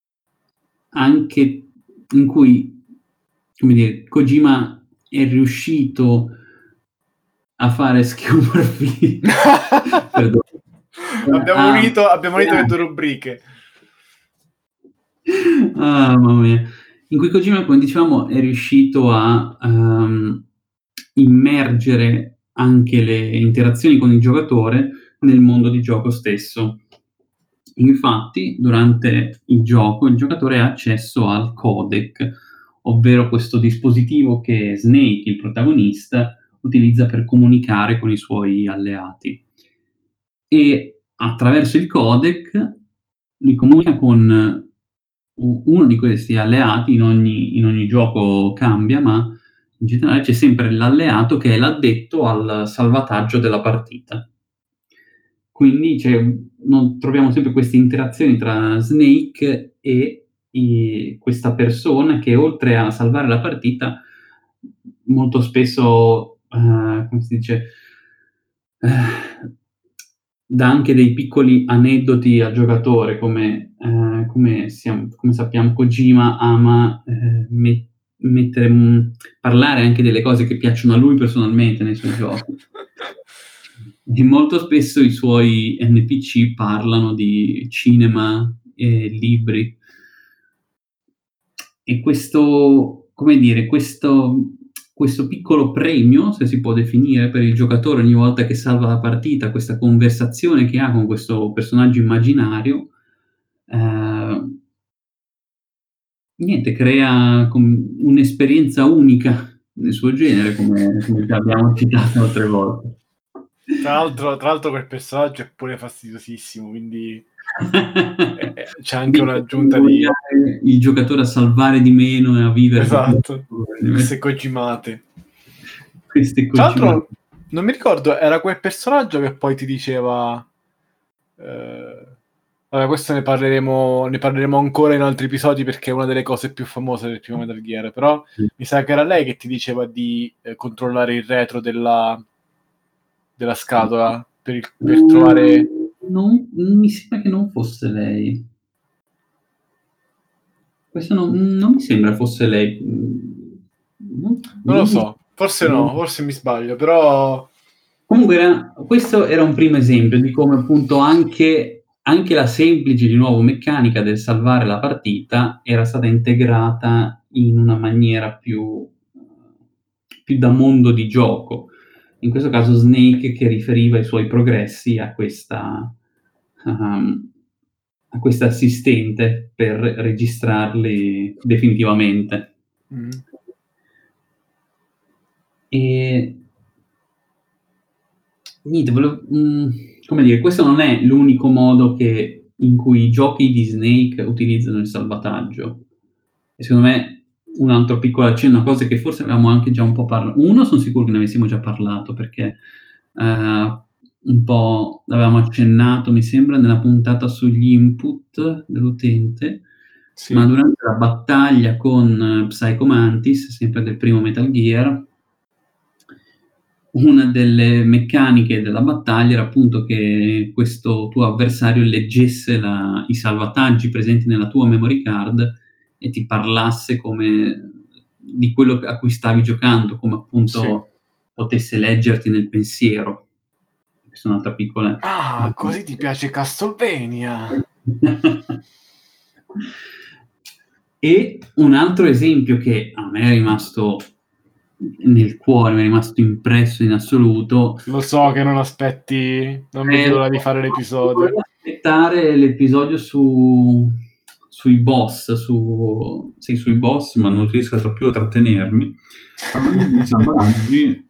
come dire, Kojima è riuscito a fare schiumorfì. abbiamo unito le due rubriche. Mamma mia. In cui Kojima, come dicevamo, è riuscito a immergere anche le interazioni con il giocatore nel mondo di gioco stesso. Infatti, durante il gioco, il giocatore ha accesso al codec, ovvero questo dispositivo che Snake, il protagonista, utilizza per comunicare con i suoi alleati. E attraverso il codec li comunica con uno di questi alleati. In ogni gioco cambia, ma in generale c'è sempre l'alleato che è l'addetto al salvataggio della partita. Quindi troviamo sempre queste interazioni tra Snake e questa persona che, oltre a salvare la partita, molto spesso, come si dice, dà anche dei piccoli aneddoti al giocatore, come sappiamo Kojima ama parlare anche delle cose che piacciono a lui personalmente nei suoi giochi. E molto spesso i suoi NPC parlano di cinema e libri. E questo piccolo premio, se si può definire, per il giocatore ogni volta che salva la partita, questa conversazione che ha con questo personaggio immaginario, crea un'esperienza unica nel suo genere, come già abbiamo citato altre volte. Tra l'altro quel personaggio è pure fastidiosissimo, quindi c'è anche un'aggiunta di il giocatore a salvare di meno e a vivere. Esatto, queste Kojimate. Tra l'altro, non mi ricordo, era quel personaggio che poi ti diceva allora, questo ne parleremo ancora in altri episodi, perché è una delle cose più famose del primo Metal Gear, però mi sa che era lei che ti diceva di controllare il retro della scatola per trovare... Non mi sembra che non fosse lei. Questo non mi sembra fosse lei. Non lo so, forse no, forse mi sbaglio, però... Comunque questo era un primo esempio di come appunto anche la semplice, di nuovo, meccanica del salvare la partita era stata integrata in una maniera più da mondo di gioco. In questo caso Snake che riferiva i suoi progressi a questa assistente per registrarli definitivamente. E niente, come dire, questo non è l'unico modo in cui i giochi di Snake utilizzano il salvataggio. E secondo me un altro piccolo accenno a cose che forse avevamo anche già un po' parlato. Uno, sono sicuro che ne avessimo già parlato, perché un po' l'avevamo accennato, mi sembra, nella puntata sugli input dell'utente, Sì. ma durante la battaglia con Psycho Mantis, sempre del primo Metal Gear, una delle meccaniche della battaglia era appunto che questo tuo avversario leggesse i salvataggi presenti nella tua memory card e ti parlasse come di quello a cui stavi giocando, come appunto potesse leggerti nel pensiero. Questa è un'altra piccola... Ah, così ti piace Castlevania? E un altro esempio che a me è rimasto nel cuore, mi è rimasto impresso in assoluto. Lo so che non aspetti, non vedi l'ora di fare l'episodio. Volevo aspettare l'episodio sui boss, sui boss, ma non riesco più a trattenermi. Parlando di salvataggi,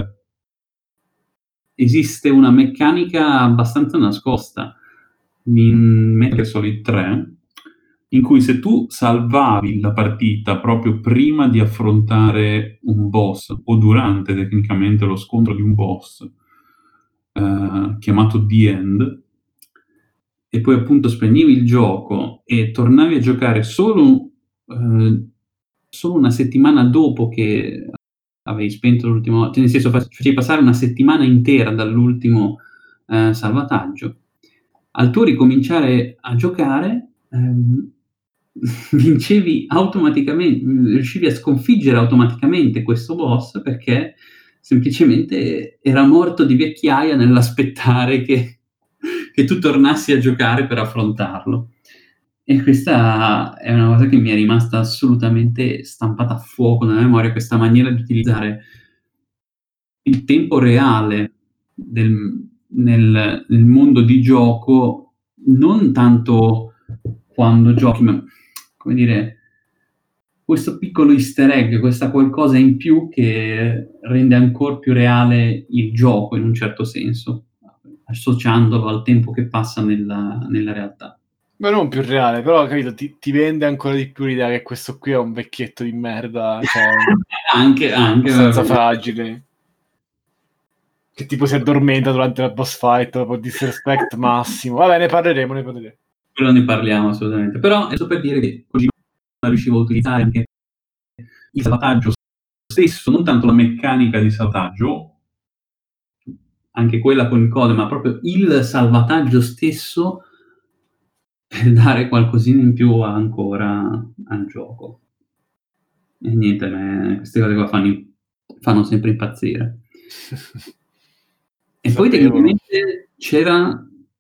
esiste una meccanica abbastanza nascosta in Metal Gear Solid 3, in cui se tu salvavi la partita proprio prima di affrontare un boss, o durante tecnicamente lo scontro di un boss, chiamato The End, e poi appunto spegnevi il gioco e tornavi a giocare solo una settimana dopo che avevi spento l'ultimo, cioè nel senso facevi passare una settimana intera dall'ultimo salvataggio, al tuo ricominciare a giocare vincevi automaticamente, riuscivi a sconfiggere automaticamente questo boss perché semplicemente era morto di vecchiaia nell'aspettare che tu tornassi a giocare per affrontarlo. E questa è una cosa che mi è rimasta assolutamente stampata a fuoco nella memoria, questa maniera di utilizzare il tempo reale nel mondo di gioco, non tanto quando giochi, ma come dire, questo piccolo easter egg, questa qualcosa in più che rende ancora più reale il gioco in un certo senso, associandolo al tempo che passa nella realtà. Beh, non più reale, però capito, ti vende ancora di più l'idea che questo qui è un vecchietto di merda, cioè anche abbastanza fragile, che tipo si addormenta durante la boss fight, proprio disrespect massimo. Vabbè, ne parleremo. Quello ne parliamo assolutamente, però è solo per dire che Kojima riuscivo a utilizzare anche il salvataggio stesso, non tanto la meccanica di salvataggio, anche quella con il code, ma proprio il salvataggio stesso per dare qualcosina in più ancora al gioco. E niente, queste cose qua fanno sempre impazzire. E poi tecnicamente c'era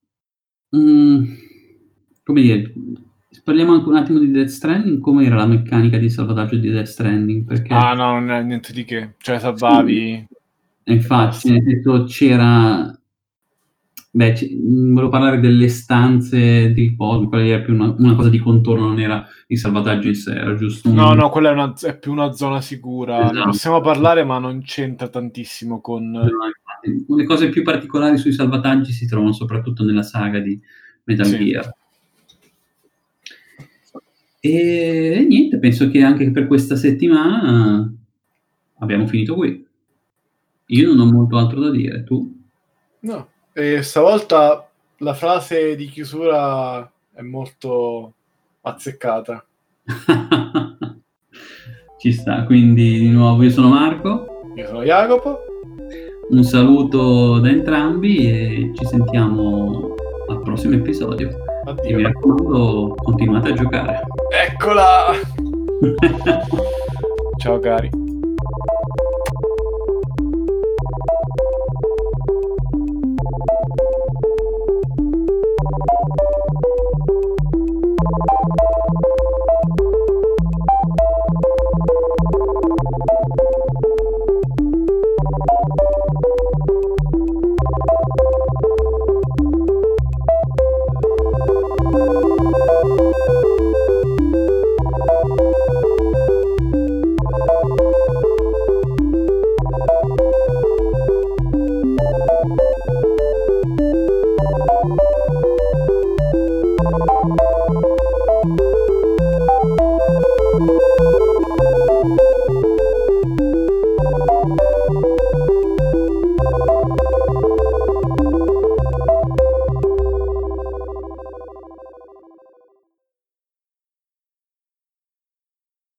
come dire, parliamo anche un attimo di Death Stranding. Come era la meccanica di salvataggio di Death Stranding? Perché no, non è niente di che, cioè salvavi. Sì, infatti, nel senso c'era... volevo parlare delle stanze di riposo, quella era più una cosa di contorno, non era il salvataggio in sé, era giusto No, quella è più una zona sicura. Esatto. Ne possiamo parlare, ma non c'entra tantissimo con... No, infatti, le cose più particolari sui salvataggi si trovano soprattutto nella saga di Metal Gear. E niente, penso che anche per questa settimana abbiamo finito qui. Io non ho molto altro da dire, tu? No, e stavolta la frase di chiusura è molto azzeccata. Ci sta, quindi di nuovo io sono Marco. Io sono Jacopo. Un saluto da entrambi e ci sentiamo al prossimo episodio. Addio. E mi raccomando, continuate a giocare. Eccola! Ciao cari.